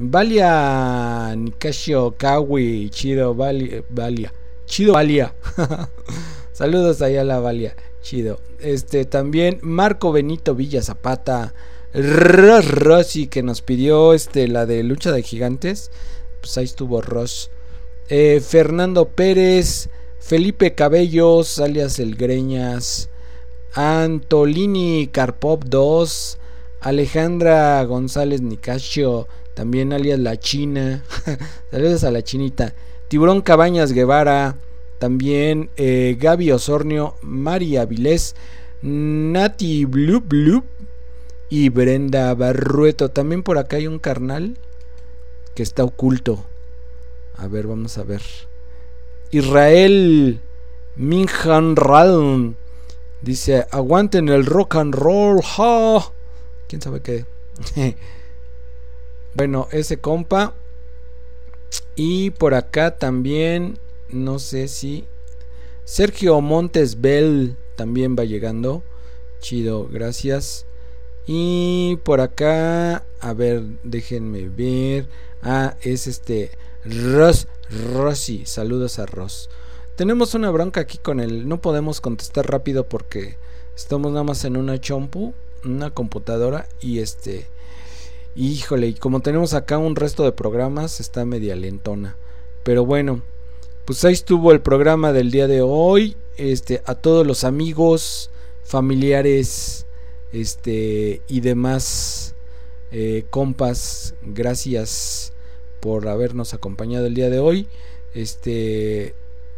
Valia Nicasio Kawi, chido, Valia, Valia, chido, Valia. Saludos allá a la Valia, chido. Este, también Marco Benito Villa Zapata, Ros Rossi, que nos pidió este, la de Lucha de Gigantes. Pues ahí estuvo Ros. eh, Fernando Pérez, Felipe Cabellos, alias El Greñas, Antolini Karpov dos, Alejandra González Nicasio, también alias La China. Saludos a la Chinita. Tiburón Cabañas Guevara, también eh, Gaby Osornio, María Avilés, Nati Bloop Bloop y Brenda Barrueto. También por acá hay un carnal que está oculto. A ver, vamos a ver. Israel Minhan Ralm dice: aguanten el rock and roll, ja. ¿Quién sabe qué? Bueno, ese compa. Y por acá también, no sé si Sergio Montes Bell también va llegando. Chido, gracias. Y por acá, a ver, déjenme ver. Ah, es este Ross Rossi. Saludos a Ross. Tenemos una bronca aquí con el, no podemos contestar rápido porque estamos nada más en una chompu, una computadora, y este, híjole, y como tenemos acá un resto de programas, está media lentona. Pero bueno, pues ahí estuvo el programa del día de hoy. Este, a todos los amigos, familiares, este y demás eh, compas, gracias por habernos acompañado el día de hoy. Este,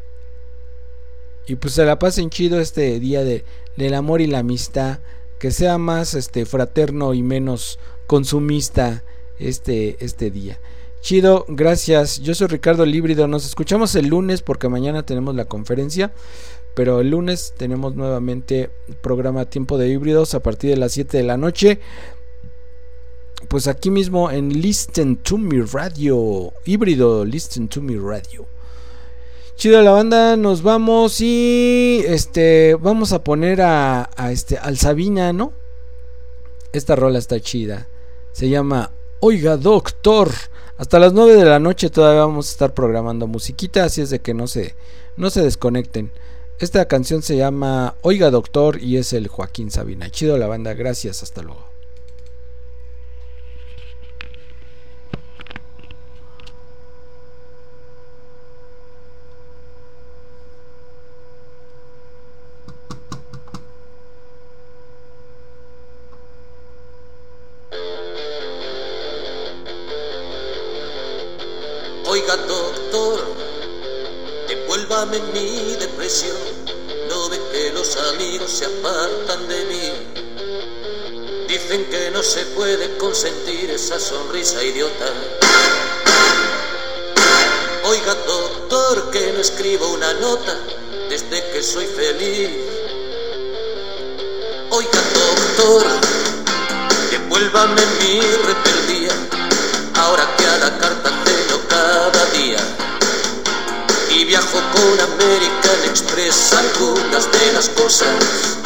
y pues se la pasen chido este día de, del amor y la amistad, que sea más este fraterno y menos consumista este, este día. Chido, gracias. Yo soy Ricardo el Híbrido. Nos escuchamos el lunes porque mañana tenemos la conferencia, pero el lunes tenemos nuevamente programa Tiempo de Híbridos a partir de las siete de la noche. Pues aquí mismo en Listen to Me Radio. Híbrido, Listen to Me Radio. Chido la banda, nos vamos y este vamos a poner a, a este al Sabina, ¿no? Esta rola está chida. Se llama Oiga Doctor. Hasta las nueve de la noche todavía vamos a estar programando musiquita, así es de que no se no se desconecten. Esta canción se llama Oiga Doctor y es el Joaquín Sabina. Chido la banda, gracias, hasta luego.
Oiga doctor, devuélvame mi depresión. No ve que los amigos se apartan de mí. Dicen que no se puede consentir esa sonrisa idiota. Oiga doctor,
¿por qué no escribo una nota desde que soy feliz? Oiga, doctor, devuélvame mi rebeldía, ahora que a la Cartagena cada día. Y viajo con American Express algunas de las cosas